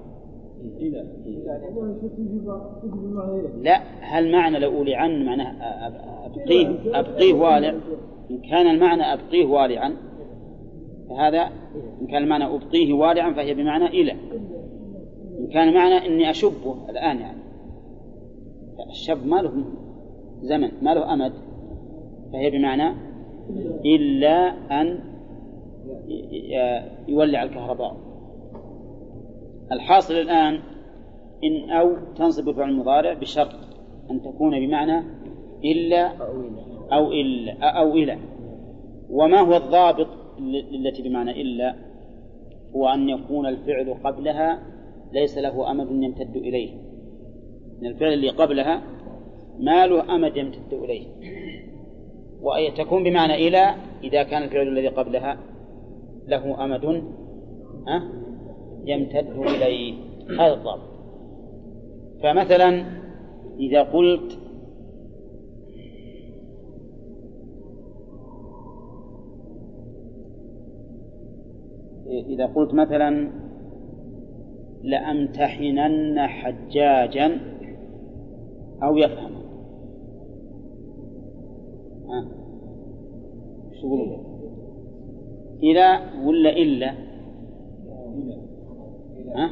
لا، هل معنى لأولعن معناه أبقيه أبقيه والع؟ إن كان المعنى أبقيه والعا فهذا، إن كان المعنى أبقيه والعا فهي بمعنى إلى. إن كان المعنى إني أشبه الآن، يعني الشب ما له زمن ما له أمد، فهي بمعنى إلا أن يولع الكهرباء. الحاصل الآن إن أو تنصب فعل المضارع بشرط أن تكون بمعنى إلا أو إلا أو إلى. وما هو الضابط التي بمعنى إلا؟ هو أن يكون الفعل قبلها ليس له أمد يمتد إليه، من الفعل اللي قبلها ما له أمد يمتد إليه، وتكون بمعنى إلى إذا كان الفعل الذي قبلها له أمد يمتد إليه. هذا الضابط. فمثلا إذا قلت إذا قلت مثلا لأمتحنن حجاجا أو يفهم، ها شو تقولون؟ إلى ولا إلا؟ ها؟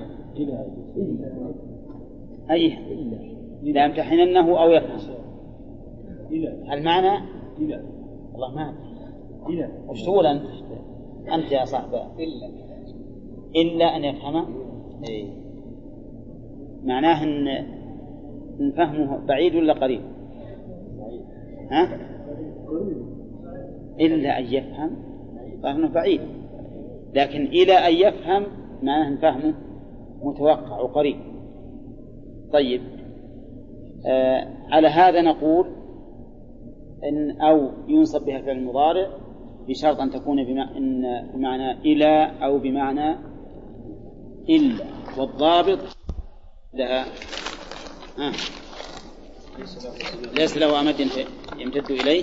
أي لأمتحننه أو يفهم. هل معنى الله ما أدري وش تقول أنت؟ أنت يا صاحب إلا إلا أن يفهم. إيه. معناه أن إن فهمه بعيد ولا قريب؟ ها؟ إلا أن يفهم فهمه بعيد، لكن إلى أن يفهم معناه أن فهمه متوقع وقريب. طيب آه على هذا نقول إن أو ينصب بها الفعل المضارع بشرط أن تكون بمعنى إلى أو بمعنى إلا، والضابط لها آه. ليس له أمد يمتد إليه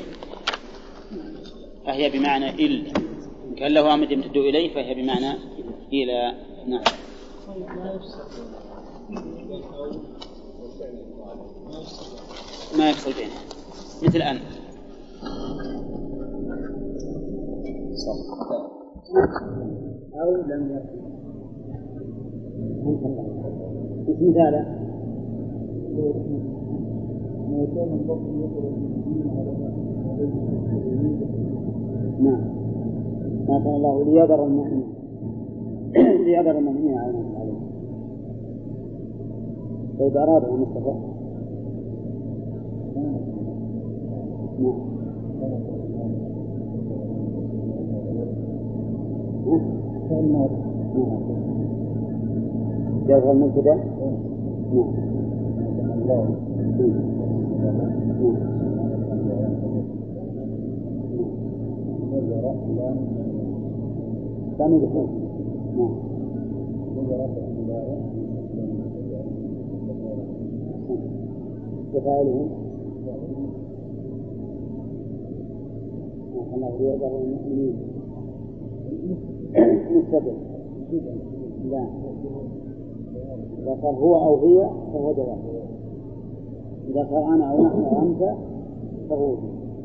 فهي بمعنى إلا، إن كان له أمد يمتد إليه فهي بمعنى إلى. نعم. ما يفصل بينها مثل أن أو لم يكن. مثالا نعم ما كان الله ليذر المؤمنين ليذر المؤمنين على ما عليهم. فإذا أرادوا مصطفى نعم جاء المبتدأ نعم كانوا يقولون نعم وفعلهم الله يقدر المؤمنين مستبد. لا، إذا قال هو أو هي فهو جواب، إذا قال أنا أو نحن أو أنت فهو.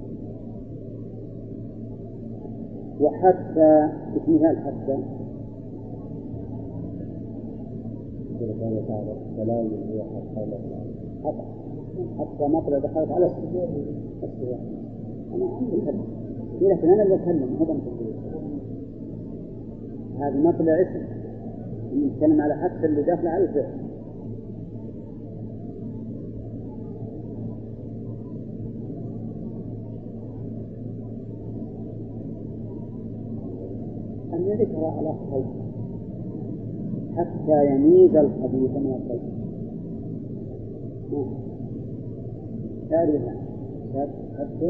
وحتى مثال حتى حتى مطلع دخلت على السواء. أنا عندي كلمة لكن أنا اللي أتكلم هذا هذا مطلع اسم نتكلم على حتى اللي داخل على الفعل. اللي ذكر على الخير حتى يميز الخبيث من الطيب. تعرف حتى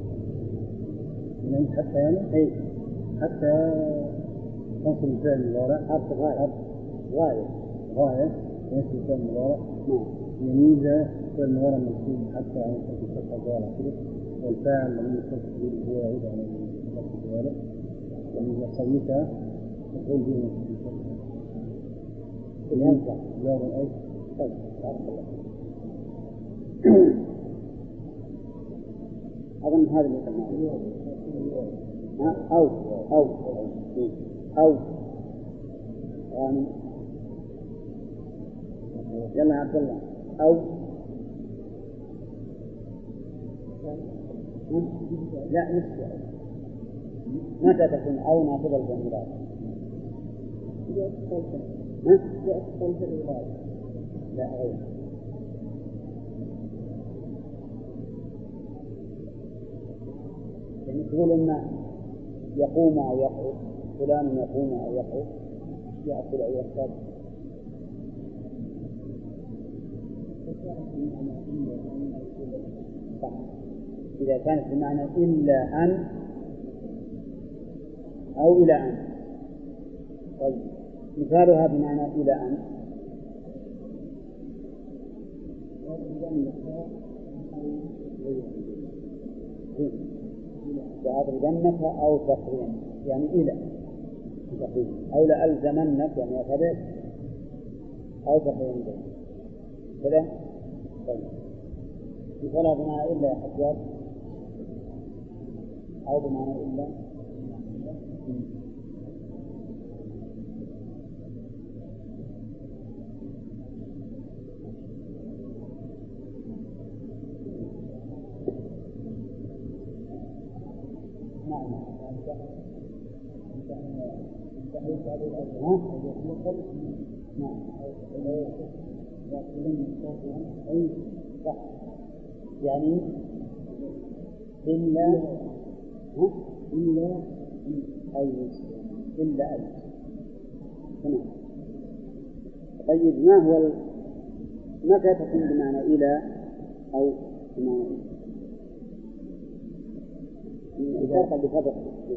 يعني حتى يعني أي حتى تنصب الفعل المضارع حرف غاية غاية غاية ينصب الفعل المضارع يميز الفعل المضارع منصوب حتى عن صرف الفتحة الضارع كده والفاعل لم يصرف التقدير هو يعود على صرف الضارع ومن الخبيثة تقول به ينفع جار أي طيب أظن هذا اللي قلناه أو أو أو يعني يلا يا عبد الله أو لا نسي متى تكون أو نافذة الجميلات لا غير يعني تقول إن يقوم أو يقعد فلان يقوم أو يقعد يأكل أو يشرب صح. إذا كانت بمعنى إلا أن أو إلى أن. طيب مثالها بمعنى إلى أن لأضربنك أو تقرين يعني إلى أو لألزمنك يعني أتبع أو تقرين كذا. طيب مثالها بمعنى إلا يا حجاج أو بمعنى إلا يعني إلا إلا أي إلا أي تمام. طيب ما هو ال... متى تكون بمعنى إلى أو بمعنى الفرق بفرق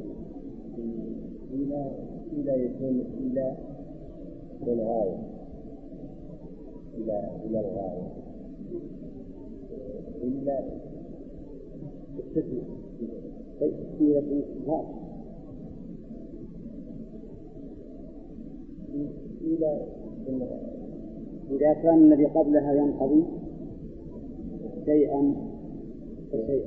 إلى إلى يكون إلى للغاية إلى إلى الغاية إلا استثناء تكثير الاستثناء إلى إذا كان الذي قبلها ينقضي شيئا فشيئا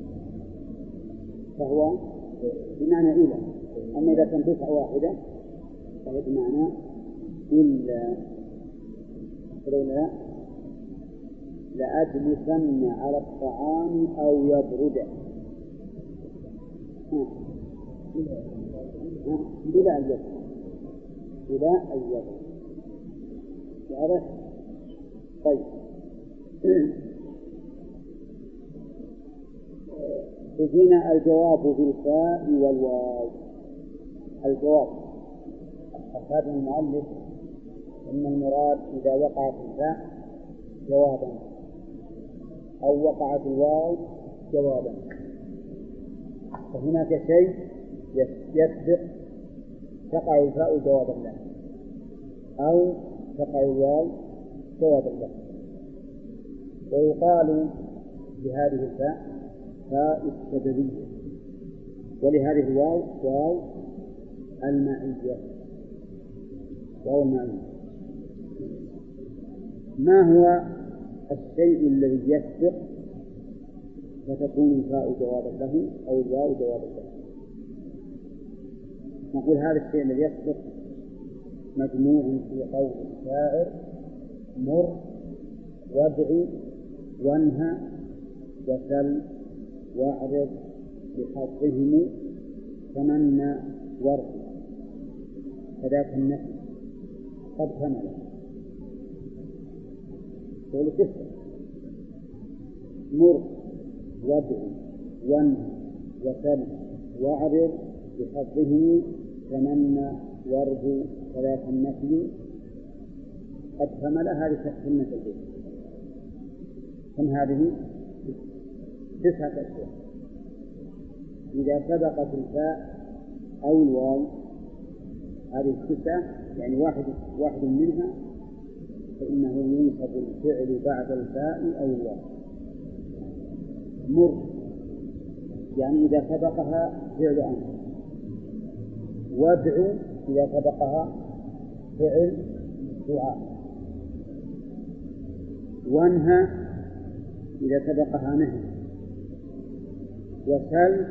فهو بمعنى إلى. أما إذا كان تسعة واحدة فهي بمعنى إلا. فلولا لأجلسن على الطعام أو يبرد إلى أن يبرد إلى أن يبرد واضح. طيب بجينا الجواب بالفاء والواو. الجواب أخذ المؤلف إن المراد إذا وقعت الفاء جوابا أو وقعت الواو جوابا فهناك شيء يسبق تقع الفاء جوابا له أو تقع الواو جوابا له. ويقال لهذه الفاء فاء السببية ولهذه الواو واو المعية واو المعية. ما هو الشيء الذي يسبق فتكون الفاء جوابا له أو الواو جوابا له؟ نقول هذا الشيء الذي يسبق مجموع في قول الشاعر مر وادع وانهى وسل واعرض بحظهم تمنى وارض فذاك النفي قد كمل تقول تسبق مر وادع وانهى وسل واعرض بحظهم تمنى وارجو ثلاث النفي قد كمل هذه سنة البيت. كم هذه؟ تسعة أشياء. إذا سبقت الفاء أو الواو هذه التسعة يعني واحد واحد منها فإنه ينصب الفعل بعد الفاء أو الواو. مر يعني إذا سبقها فعل أمر، وادعو إذا سبقها فعل دعاء، وانهى إذا سبقها نهي، وسل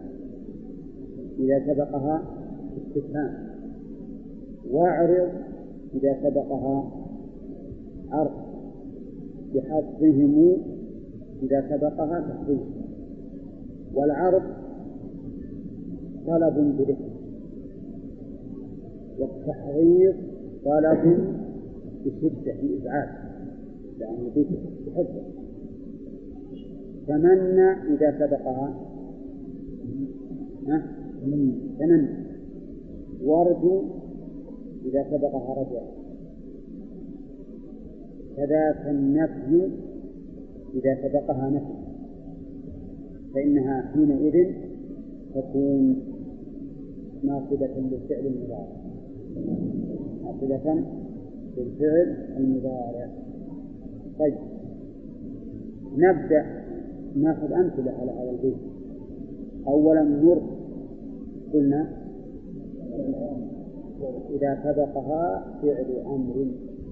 إذا سبقها استفهام، واعرض إذا سبقها عرض، بحظهم إذا سبقها تحريف، والعرض طلب برفق، والتحرير طلب بشدة بإزعاج يعني بحفظ. تمنى إذا سبقها تمنى، وارجو إذا سبقها رجع، كذاك النفي إذا سبقها نفي فإنها حينئذ تكون ناصبة للفعل المضارع، ناصبة للفعل المضارع. طيب نبدأ نأخذ أمثلة على هذا البيت. أولا مر قلنا إذا سبقها فعل أمر،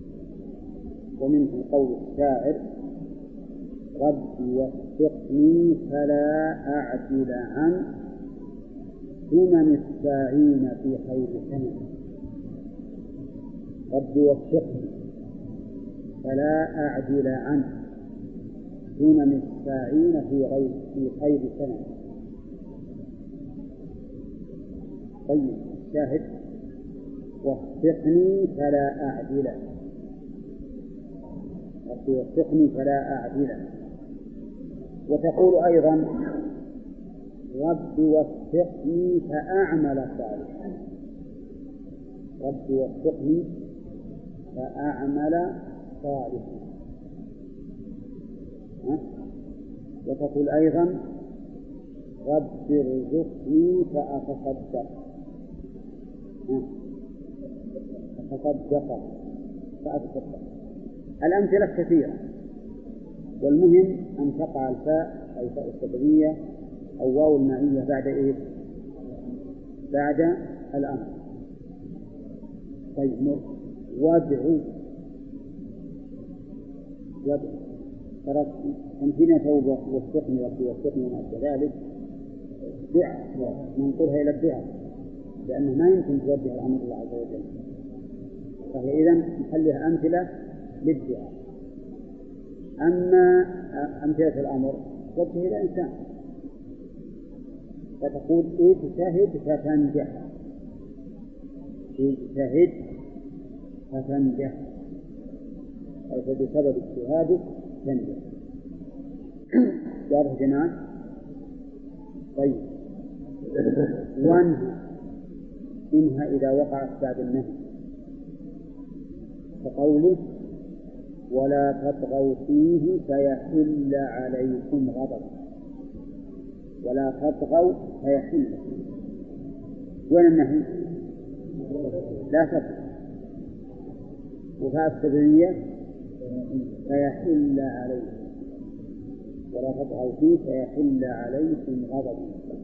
ومنه قول الشاعر ربي وفقني فلا أعدل عن سنن الساعين في خير سنن. ربي وفقني فلا أعدل عن سنن الساعين في غير في خير سنن. طيب الشاهد وفقني فلا أعدل، ربي وفقني فلا أعدل. وتقول أيضا رب وفقني فأعمل صالحا، رب وفقني فأعمل صالحا. وتقول أيضا رب ارزقني فأتصدق، فأتصدق فأتصدق. الأمثلة كثيرة، والمهم أن تقع الفاء أي فاء السببية أو واو المعية بعد إيه؟ بعد الأمر. طيب وادعو، وادعو ترى خمسين توبة وفقني ربي وفقني وما كذلك دعاء، ننقلها إلى الدعاء لأنه ما يمكن توجه الأمر الله عز وجل، فهي إذن نخليها أمثلة للدعاء. أما أمثلة الأمر وجه إلى إنسان، فتقول اجتهد فتنجح، اجتهد فتنجح أي فبسبب اجتهادك تنجح. واضح جماعة؟ طيب وانهى، إنها إذا وقعت بعد النهي كقوله ولا تطغوا فيه فيحل عليكم غضب، ولا تطغوا فيحل. وين النهي؟ لا تطغوا، وفاء السببية فيحل عليكم، ولا تطغوا فيه فيحل عليكم غضب.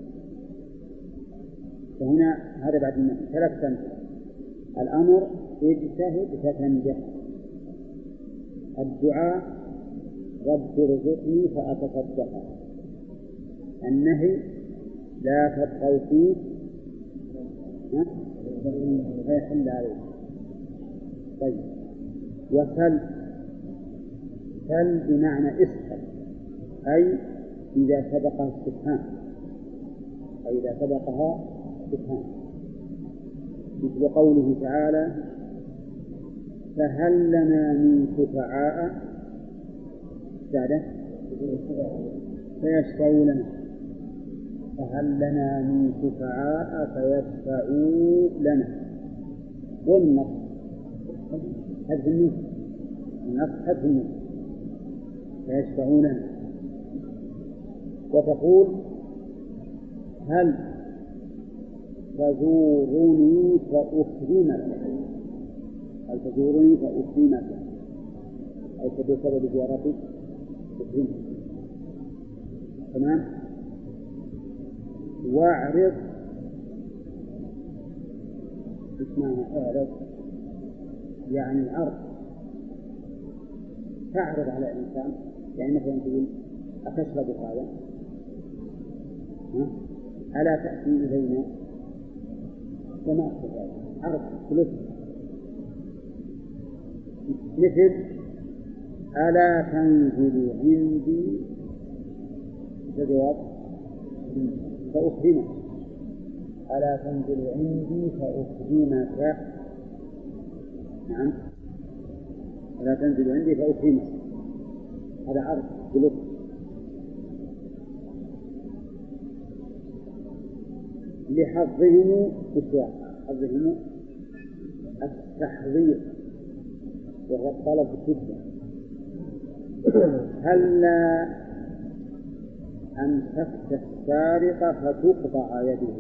فهنا هذا بعد النهي ثلاث أمثلة. الأمر اجتهد فتنجح، الدعاء رب ارزقني فأتصدق، النهي لا تطغوا فيه فيحل عليه. طيب وسل، سل بمعنى اسأل، أي إذا سبقها استفهام، أي إذا سبقها استفهام، مثل قوله تعالى فهل لنا من شفعاء بعده فيشفعوا لنا، فهل لنا من شفعاء فيشفعوا لنا. وين النص؟ حذف النص، النص حذف النص فيشفعوا لنا. وتقول هل تزورني فأكرمك، هل تزورني فأكرمك أي بسبب زيارتك أكرمك. تمام. واعرض، اسمها اعرض يعني العرض، تعرض على الإنسان، يعني مثلا تقول أتشرب هذا؟ ألا تأتي إلينا؟ وما أكثر هذا عرض ثلث. مثل ألا تنزل عندي فجواب فأكرمك، ألا تنزل عندي فأكرمك. نعم، ألا تنزل عندي فأكرمك، هذا عرض ثلث. لحظهم بالسؤال، حظهم التحضير وهو الطلب الشدة. هلا أمسكت السارق فتقطع يده،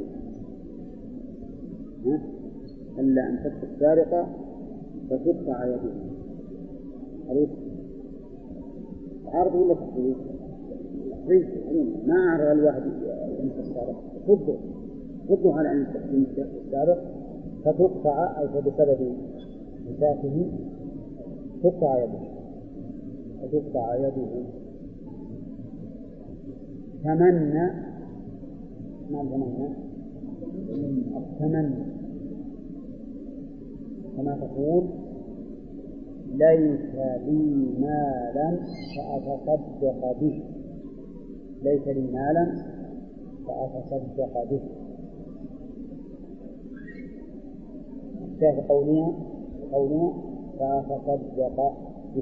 هلا أمسكت السارق فتقطع يده، عرفت؟ عرض ولا تحضير؟ تحضير. ما أعرض الواحد يمسك السارق، خذه خذه على أن يمسك السارق فتقطع، أي بسبب مساكه تقطع يده، فتقطع يده. تمنى، ما تمنى؟ التمنى كما تقول ليس لي مالا فأتصدق به، ليس لي مالا فأتصدق به. شاهد قولنا قولنا فأتصدق به.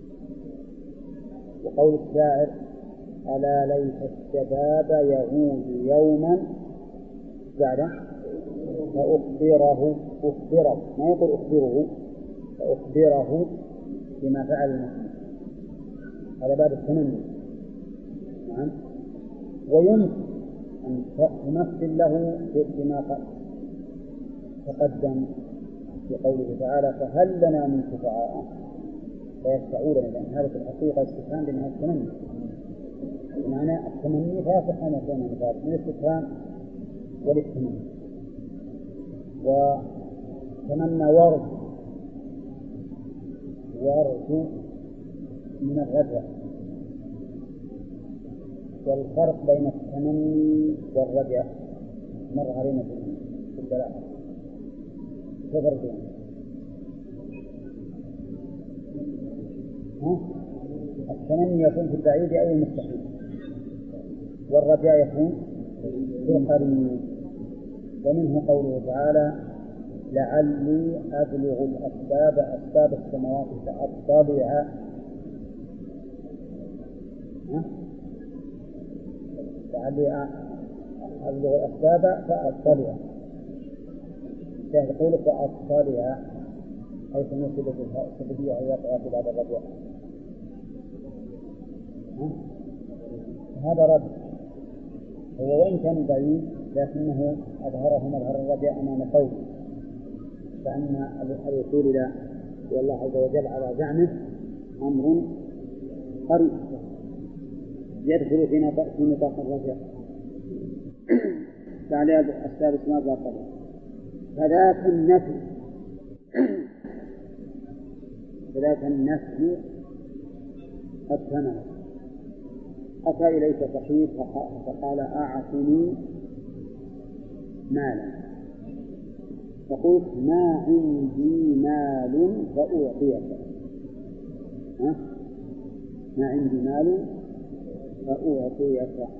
وقول الشاعر ألا ليت الشباب يعود يوما بعد فأخبره، أخبره ما يقول أخبره، فأخبره بما فعل المسلم، هذا باب التمني. نعم. ويمكن أن تمثل له بما تقدم في قوله تعالى فهل لنا من شفعاء فيشفعوا لنا، لأن هذا في الحقيقة استفهام بأنها التمني، معنى التمني فيصح أن يكون مثال من الاستفهام والاستمني. وتمنى ورد، ورد من الرجع. والفرق بين التمني والرجع مر علينا في البلاغة، فرق بينهم. التمني يكون في البعيد أو المستحيل، والرجاء يكون في القريب. ومنه قوله تعالى لعلي أبلغ الأسباب أسباب السماوات فأطلع، لعلي أبلغ الأسباب فأطلع، شاهد قوله فأطلع حيث نصبت السببية أو وقعت بعد الرجاء. هذا رد، هو وإن كان بعيد لكنه أظهره مظهر الرجاء أمام قوله، فأن الوصول إلى الله عز وجل على زعمه أمر قريب يدخل في نطاق الرجاء. فعلى السادس ما باطل. فذاك النفي فذاك النفي قد تمت. أتى إليك فقير فقال أعطني مالا، فقلت ما عندي مال فأعطيك، ها؟ ما عندي مال فأعطيك،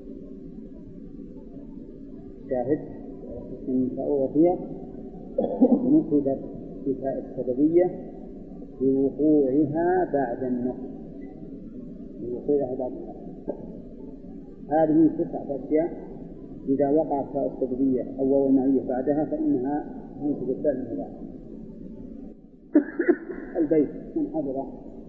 شاهد فأعطيك نصبت بتاء السببية لوقوعها بعد النقص، لوقوعها بعد النقص. هذه تسعة أشياء إذا وقعت تاء السببية أو واو المعية بعدها فإنها تنصب الفعل المضارع. البيت من حضر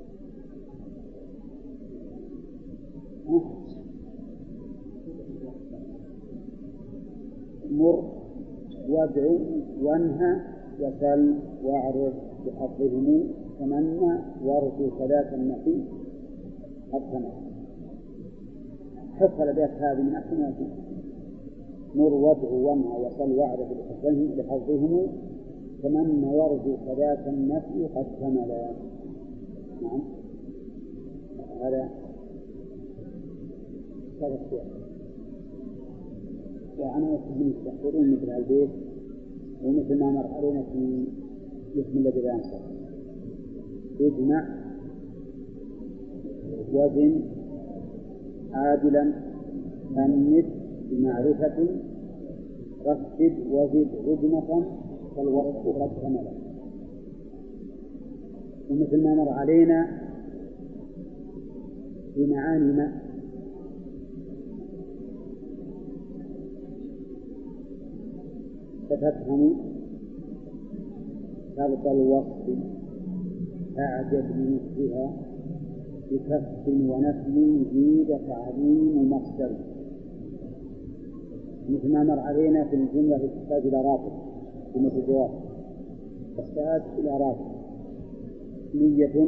مر وادع وانهى وسل واعرض بحظهم تمنى وارجو ثلاث النفي قد تمنى. حفظ الأبيات هذه من أحسن ما فيه. مر وادع وانهى وسل واعرض بحظهم تمنى وارجو ثلاث النفي قد تمنى. نعم هذا ثلاث أشياء. وأنا أتمنى تحضرون مثل البيت ومثل ما مر علينا في اسم الذي لا ينصر. اجمع وزن عادلا أنث بمعرفة رتب وزد عجمة فالوصف قد كمل. ومثل ما مر علينا في معاني ما فتفهم شرط الوصف أعجب بمثلها بكف ونفي زيد تعليم مصدر. مثل ما مر علينا في الجملة تحتاج إلى رابط جملة الجواب تحتاج إلى رابط نية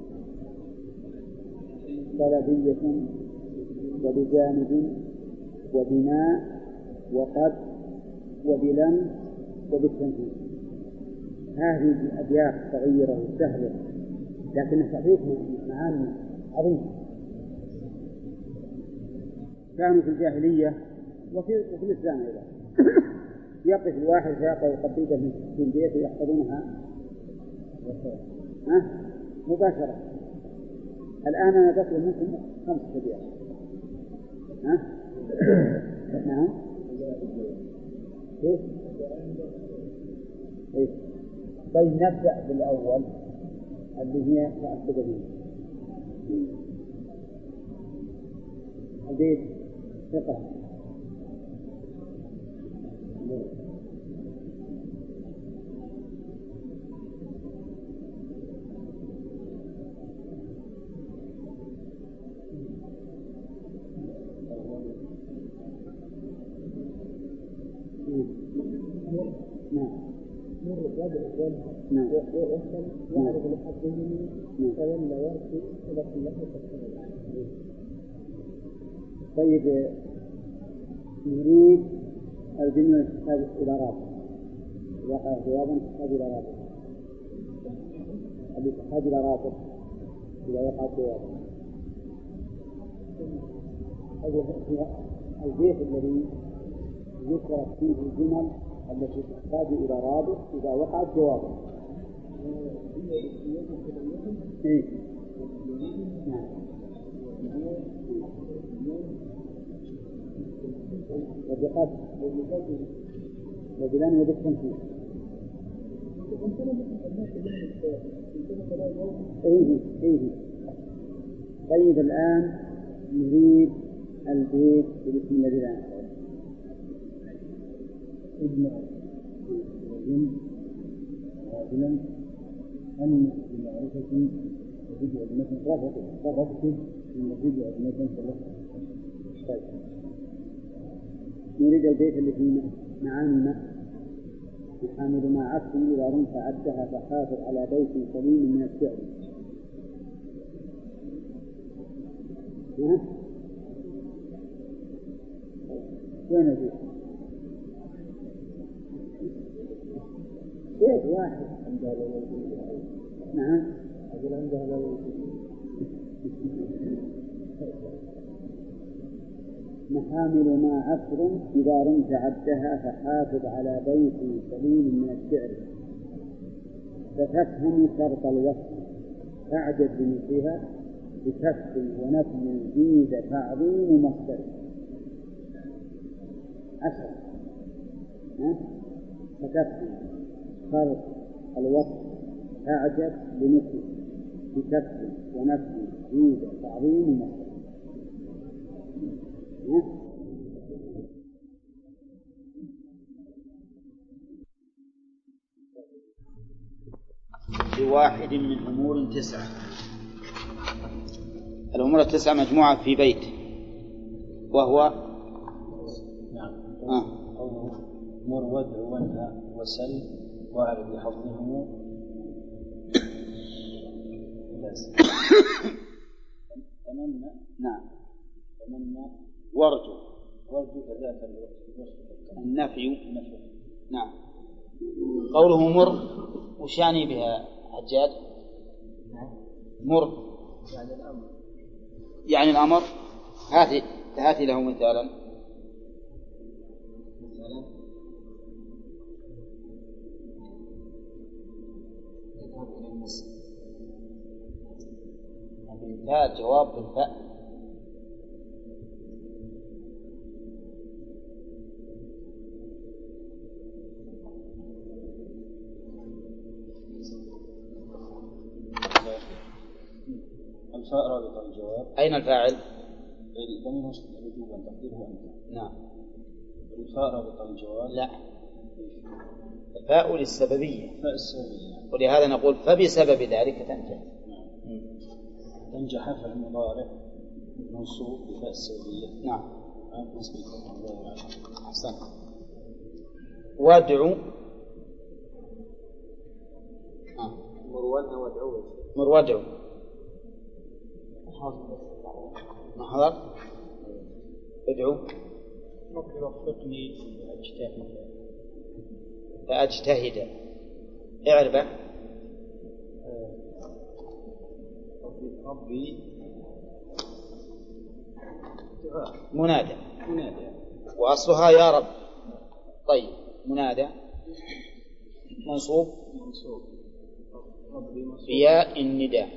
طلبية وبجانب وبناء وقد وبلم وبالتنفيذ. هذه الأبيات صغيرة وسهلة لكن تحيط معاني عظيمة. كانوا في الجاهلية وفي, وفي الإسلام أيضا يقف الواحد فيقرأ قصيدة في البيت ويحفظونها ها مباشرة. الآن أنا بطلب منكم خمس أبيات ها نعم كيف؟ إيه؟ طيب نبدأ بالأول اللي هي تأكد به البيت ثقة. نعم وأحسن وأعرض لحظهم فولى وارثي إلى كله تكتمل. طيب نريد الجملة تحتاج إلى رابط وقع جوابا تحتاج إلى رابط اللي تحتاج إلى رابط إذا وقع جوابا. البيت الذي يذكر فيه الجمل التي تحتاج إلى رابط إذا وقعت جوابا. إيه؟ نعم. وبقد وبلان وبالتنفيذ. إيه إيه. طيب الآن نريد البيت باسم الذي لا ينفع. ابن وزن عادلا أن بمعرفة وجد عدمة رفض من وجد عدمة ثلاثة. نريد البيت اللي فيه معاني ما محامل ما عدت إذا رمت عدها فحافظ على بيت سليم من الشعر. وين البيت؟ بيت واحد نعم أقول عندها لو محامل ما عصر إذا رمت عدها فحافظ على بيت سليم من الشعر فتفهم شرط الوصف أعجب بمثلها بكف ونفي زيد تعظيم مصدر. عشر فتفهم شرط الوصف أعجب بمثله بكف ونفي زيد تعظيم مصدر. واحد من أمور تسعة. الأمور التسعة مجموعة في بيت، وهو نعم آه. مر وادع وانهى وسل واعرف بحظهم تمنى. نعم تمنى وارجو وارجو كذاك النفي. النفي. نعم. قوله مر وش يعني بها حجاج؟ مر يعني الأمر يعني الأمر. هاتي هاتي له مثالا. مثلا يذهب إلى المسجد. مثال جواب بالفاء. الفاء رابط الجواب. أين الفاعل؟ الضمير وجوبا تقديره أنت. نعم. الفاء رابط الجواب. لا، الفاء للسببية، فاء السببية، ولهذا نقول فبسبب ذلك تنجح. تنجح فعل مضارع منصوب بفاء السببية. نعم. نسبة الضمير. أحسنت. وادعو مر وانهى وادعو. مر وادعو نحضر ادعو. رب وفقني أجتهد. فأجتهد. اعربه. ربي منادى. منادى. وأصلها يا رب. طيب منادى منصوب منصوب. ربي منصوب بياء النداء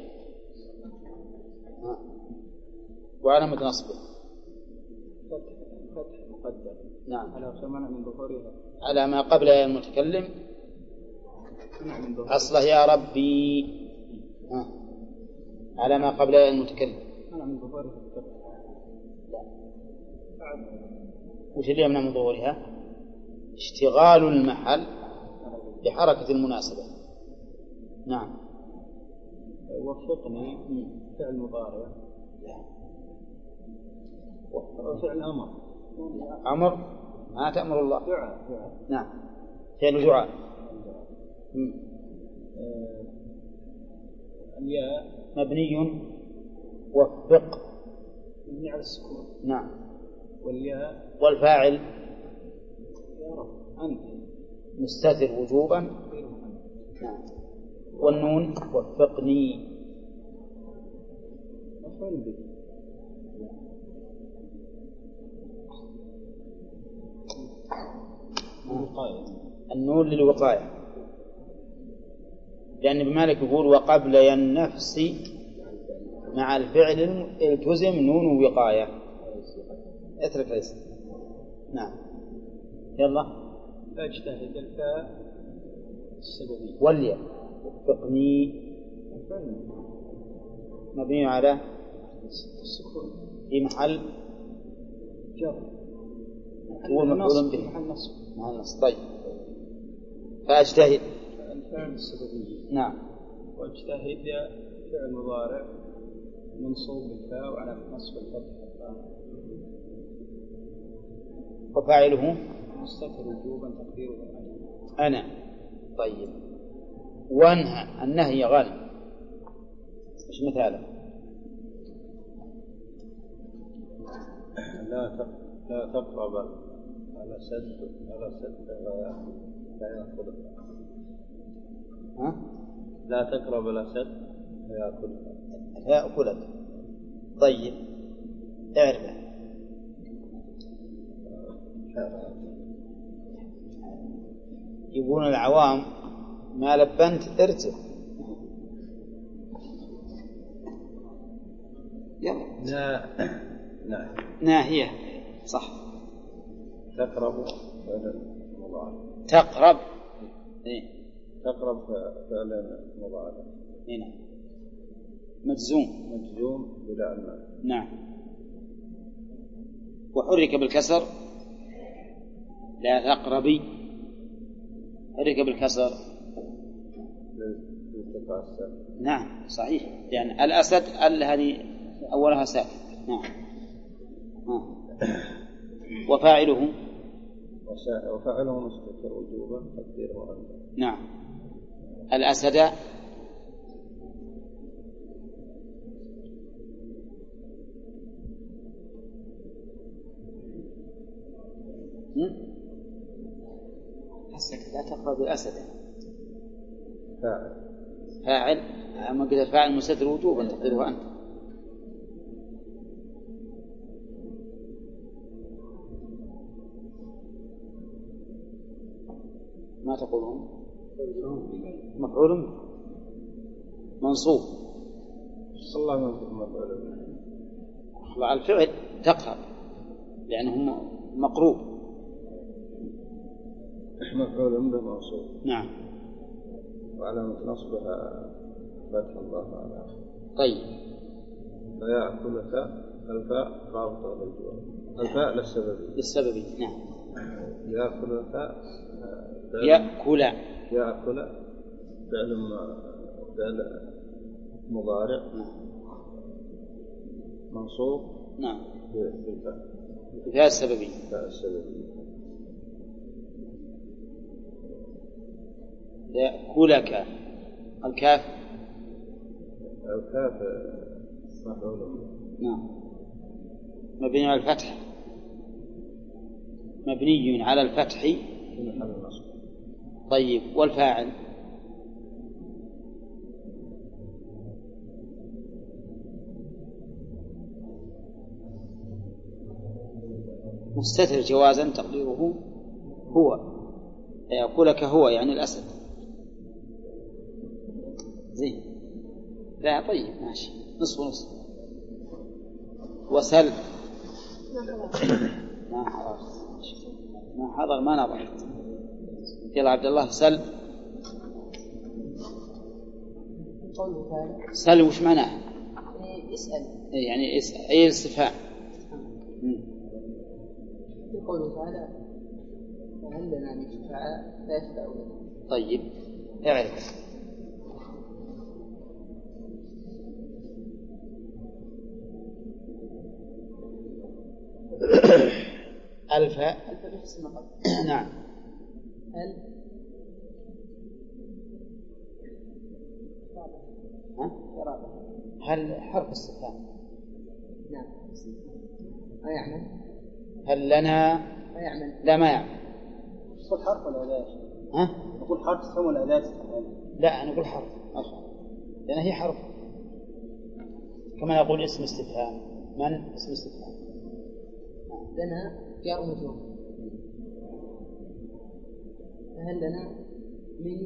وعلامة نصبه فتح فتح مقدر. نعم. على ثمانية من ظهورها على ما قبل المتكلم أصله يا ربي. ها. على ما قبل المتكلم أنا من ظهورها. وش اللي يمنع من ظهورها؟ اشتغال المحل بحركة المناسبة. نعم. وفقني فعل مضارع وفعل أمر. أمر ما تأمر الله. دعاء. دعاء. نعم. فعل دعاء. آه. الياء مبني وفق. مبني على السكون. نعم. والياء والفاعل يا رب أنت مستتر وجوبا. نعم. والنون وفقني مفعول به. الوقاية. النون للوقاية، لأن ابن مالك يقول وقبل النفس مع الفعل التزم نون وقاية. اترك ليس. نعم. يلا. فاجتهد الفاء السببية. والياء وفقني مبني على السكون في محل جر. هو مفعول به محل نصب. مع النصب. طيب. فاجتهد الفاء السببية. نعم. واجتهد فعل مضارع منصوب بالفاء وعلى نصب الفتح وفاعله مستتر وجوبا تقديره أنا. طيب. وانهى النهي غالب. مش مثاله؟ لا لا تقرب على سد على سد لا يأكل. ها؟ لا تقرب على سد لا يأكل. يأكلك. طيب. اعرفه. يقولون العوام ما لبنت ارتب. يلا. لا لا ناهية صح. تقرب فعل مضارع. تقرب. إيه؟ تقرب فعل مضارع. هنا مجزوم. مجزوم بلا المال. نعم. وحرك بالكسر لا تقربي. حرك بالكسر ارتفاع الساكن. نعم صحيح، لأن الأسد ال هذه أولها ساكن. نعم. آه. وفاعله وفاعله مستتر وجوبا تقديره أنت. نعم. الأسد حسك لا تقرأ بالأسد. فاعل فاعل أما قلت فاعل مستتر وجوبا تقديره أنت. ما تقولون مفعول منصوب. الله مفعول على الفعل تقهر لأنه مقروب. مفعول به منصوب. نعم. وعلامة نصبها فتح الله على آخره. طيب. فيأكلك الفاء رابطة للجواب. الفاء للسببية. للسببية. نعم. يأكلك يأكل يأكل فعل فعل مضارع منصوب. نعم. بالفاء. بالفاء السببية. الفاء السببية. يأكلك الكاف. الكاف مفعول. نعم. مبني على الفتح. مبني على الفتح. في محل النصب. طيب والفاعل مستتر جوازا تقديره هو. يأكلك هو يعني الأسد. زين. لا طيب ماشي نصف نصف. وسل ما حضر ما حضر ما نظر. يلا عبد الله سل. سل وش معناه؟ اسأل. يعني اسأل أي الاستفهام. يقول تعالى فهل لنا من شفعاء فيشفعوا لنا. طيب اعرف. ألف ألف بحسن قبل. نعم. هل ها؟ هل حرف استفهام. نعم. ما يعمل. هل لنا ما يعمل. لا ما يعمل. نقول حرف ولا أداة؟ ها؟ نقول حرف استفهام ولا أداة؟ لا نقول حرف أخر لأن هي حرف كما يقول اسم استفهام. من اسم استفهام. لنا جار ومجرور. فهل لنا من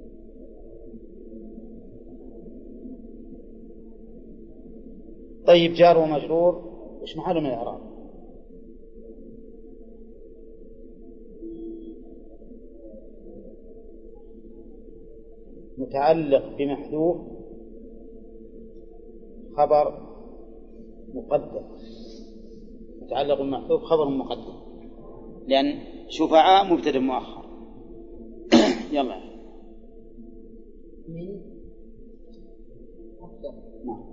طيب جار ومجرور وش محله من الإعراب؟ متعلق بمحذوف خبر مقدم. متعلق بمحذوف خبر مقدم لأن شفعاء مبتدأ مؤخر. يلا من نعم.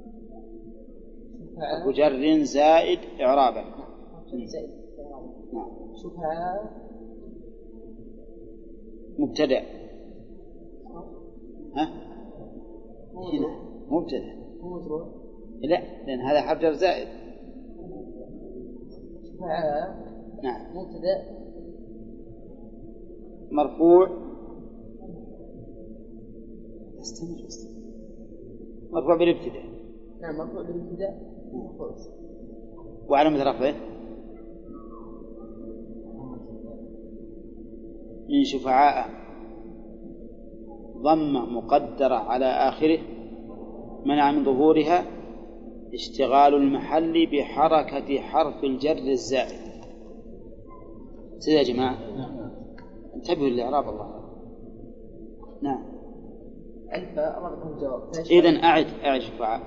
مجر زائد إعرابا. زائد نعم. شفعاء مبتدأ. ها هنا مبتدأ. مجرور. لا لأن هذا حرف جر زائد. شفعاء نعم. مبتدأ مرفوع. استمر استمر. مرفوع بالابتداء. نعم مرفوع بالابتداء. وعلامة رفعه من شفعاء ضمة مقدرة على آخره منع من ظهورها اشتغال المحل بحركة حرف الجر الزائد. سيدي يا جماعة انتبهوا للإعراب الله. نعم. ألف ربط الجواب. إذن أعد أعد شفعاء.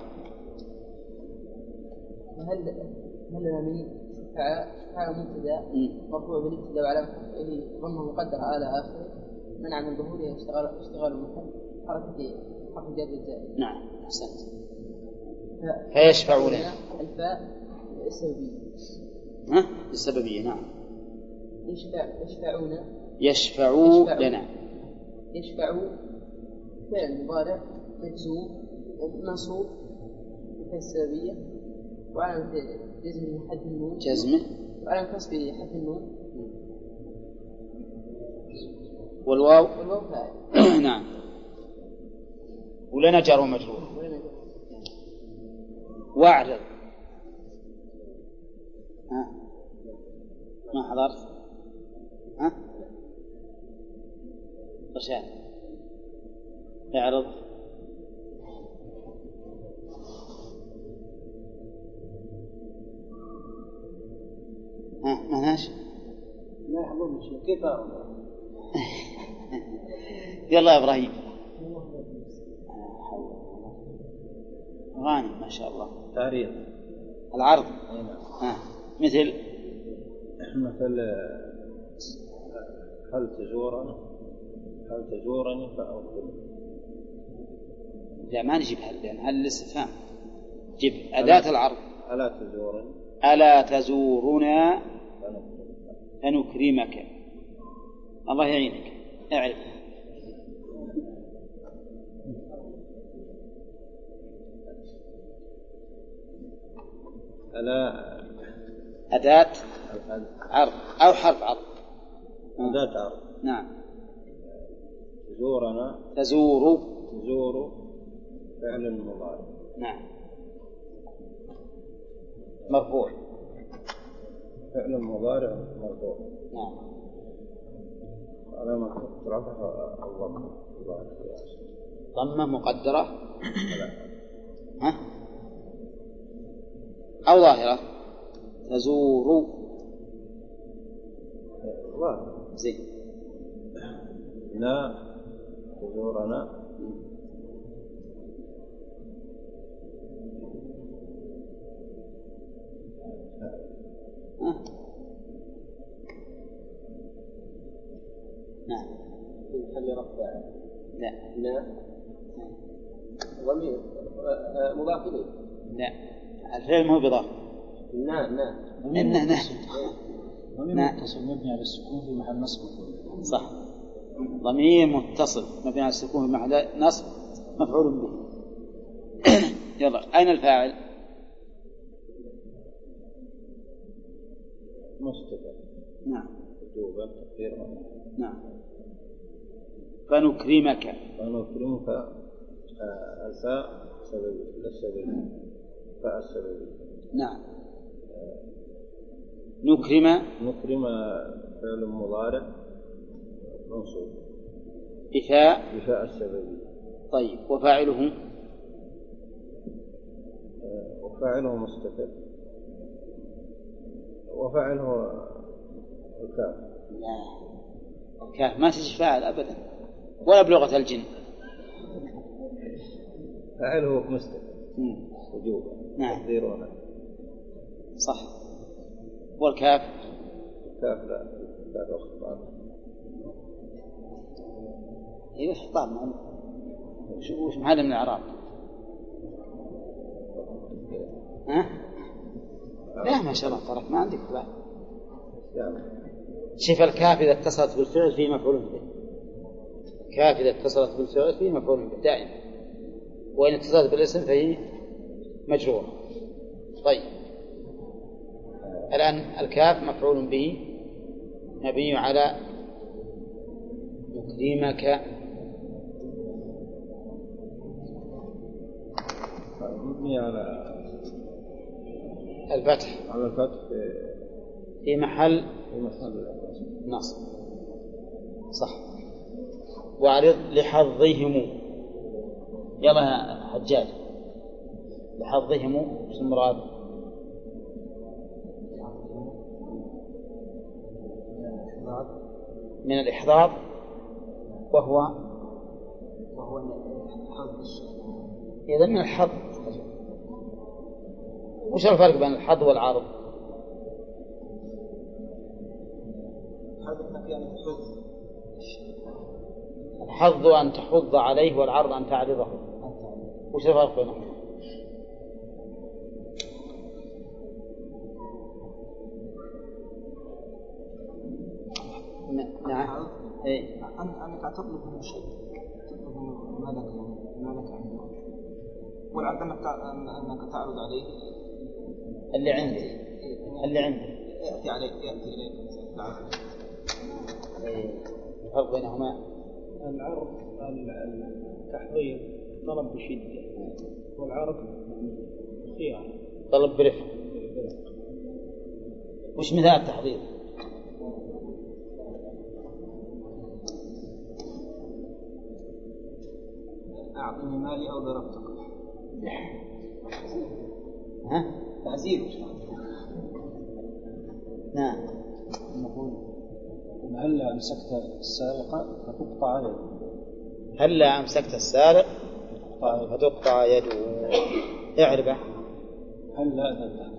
هل هل لنا من شفعاء شفعاء مبتدأ مرفوع بالابتداء وعلامة رفعه ضمة مقدرة على آخره منع من ظهورها اشتغال اشتغال المحل حركة حرف جر الزائد. نعم أحسنت. فيشفعون الفاء السببية. ها السببية. نعم. يشفع يشفعون يشفعوا لنا. يشفعوا فعل مضارع مجزوم منصوب في السببية وعلامة جزمه حذف النون. جزمه وعلامة نصبه حذف النون. والواو والواو فاعل. نعم. ولنا جار ومجرور. واعرض. ها ما حضرت؟ ها رشاد اعرض. ها ماناش لا يحضرني شيء. كيف أعرض؟ يلا يا إبراهيم. غانم ما شاء الله. تعريض العرض. نعم. مثل مثل هل تزورني هل تزورني فأوصل. لا ما نجيب هل لأن هل الاستفهام. جيب أداة العرض. ألا تزورني ألا تزورنا فنكرمك. الله يعينك اعرف. ألا أداة عرض أو حرف عرض. أداة عرض. نعم. تزورنا تزور تزور فعل مضارع. نعم مرفوع. فعل مضارع مرفوع. نعم. علامة رفعه الضمة. ضمة مقدرة ها أو ظاهرة. تزور ظاهرة. زين. لا تزورنا ها؟ نعم. محل رفع. لا لا ضمير مضاف إليه. لا الفعل مو بضاف. نعم نعم. إن نعم. ضمير متصل مبني على السكون في محل نصب. صح. ضمير متصل مبني على السكون في محل نصب مفعول به. يلا أين الفاعل؟ مستتر. نعم. وجوبا تقديرا. نعم. فنكرمك. فنكرمك. آه الفاء سبب السبب فاء السبب. نعم. نكرم. نكرم فعل مضارع منصوب بفاء بفاء السبب. طيب وفاعله آه وفاعله مستتر وفاعله الكاف. لا الكاف ما تجي فاعل أبدا ولا بلغة الجن. فاعله مستتر وجوبا. نعم. تقديرنا. صح. والكاف الكاف لا لا خطاب. ايوه خطاب معلوم. وش وش محل من الإعراب؟ ها؟ لا ما شاء الله ترك ما عندك لا. شوف الكاف إذا اتصلت بالفعل فيه مفعول به. الكاف إذا اتصلت بالفعل فيه مفعول به دائما. وإن اتصلت بالاسم فهي مجرور. طيب الآن الكاف مفعول به مبني على نكرمك. مبني على الفتح. على الفتح في محل في محل نصب. صح. واعرض لحظهم. يلا يا حجاج لحظهم ايش المراد؟ من الإحضاض وهو وهو إذا من الحظ. وش الفرق بين الحظ والعرض؟ الحظ أن تحض عليه والعرض أن تعرضه. وش الفرق بينهم؟ نعم. إيه. أنك تطلب منه شيء، تطلب منه مالك مالك عنده، والعبد أنك أنك تعرض عليه اللي عندي اللي عندي يأتي عليه يأتي إليك. نعم. الفرق بينهما العرض التحضير طلب بشدة، والعرض خيار طلب برفق. وش مثال التحضير؟ أعطني مالي أو ضربتك. ها؟ تعزير. نعم. نقول هل أمسكت السارقة فتقطع يده. هل أمسكت السارق فتقطع يده. اعربه. هل أذنت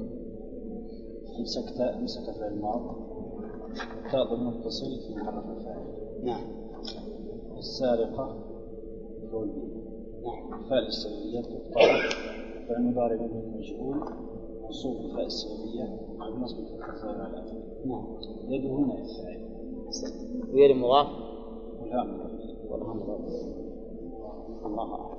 أمسكت أمسكت الماضي تاء المتصل في محل الفاعل. نعم. السارقة مفعول به. نعم. الفاء السببية تقطع فعل مضارع منه مجهول منصوب بالفاء السببية على نصب الكسر على الآخر. نعم. يده هنا الفاعل ويد مضاف والهاء والهاء مضاف. الله أعلم.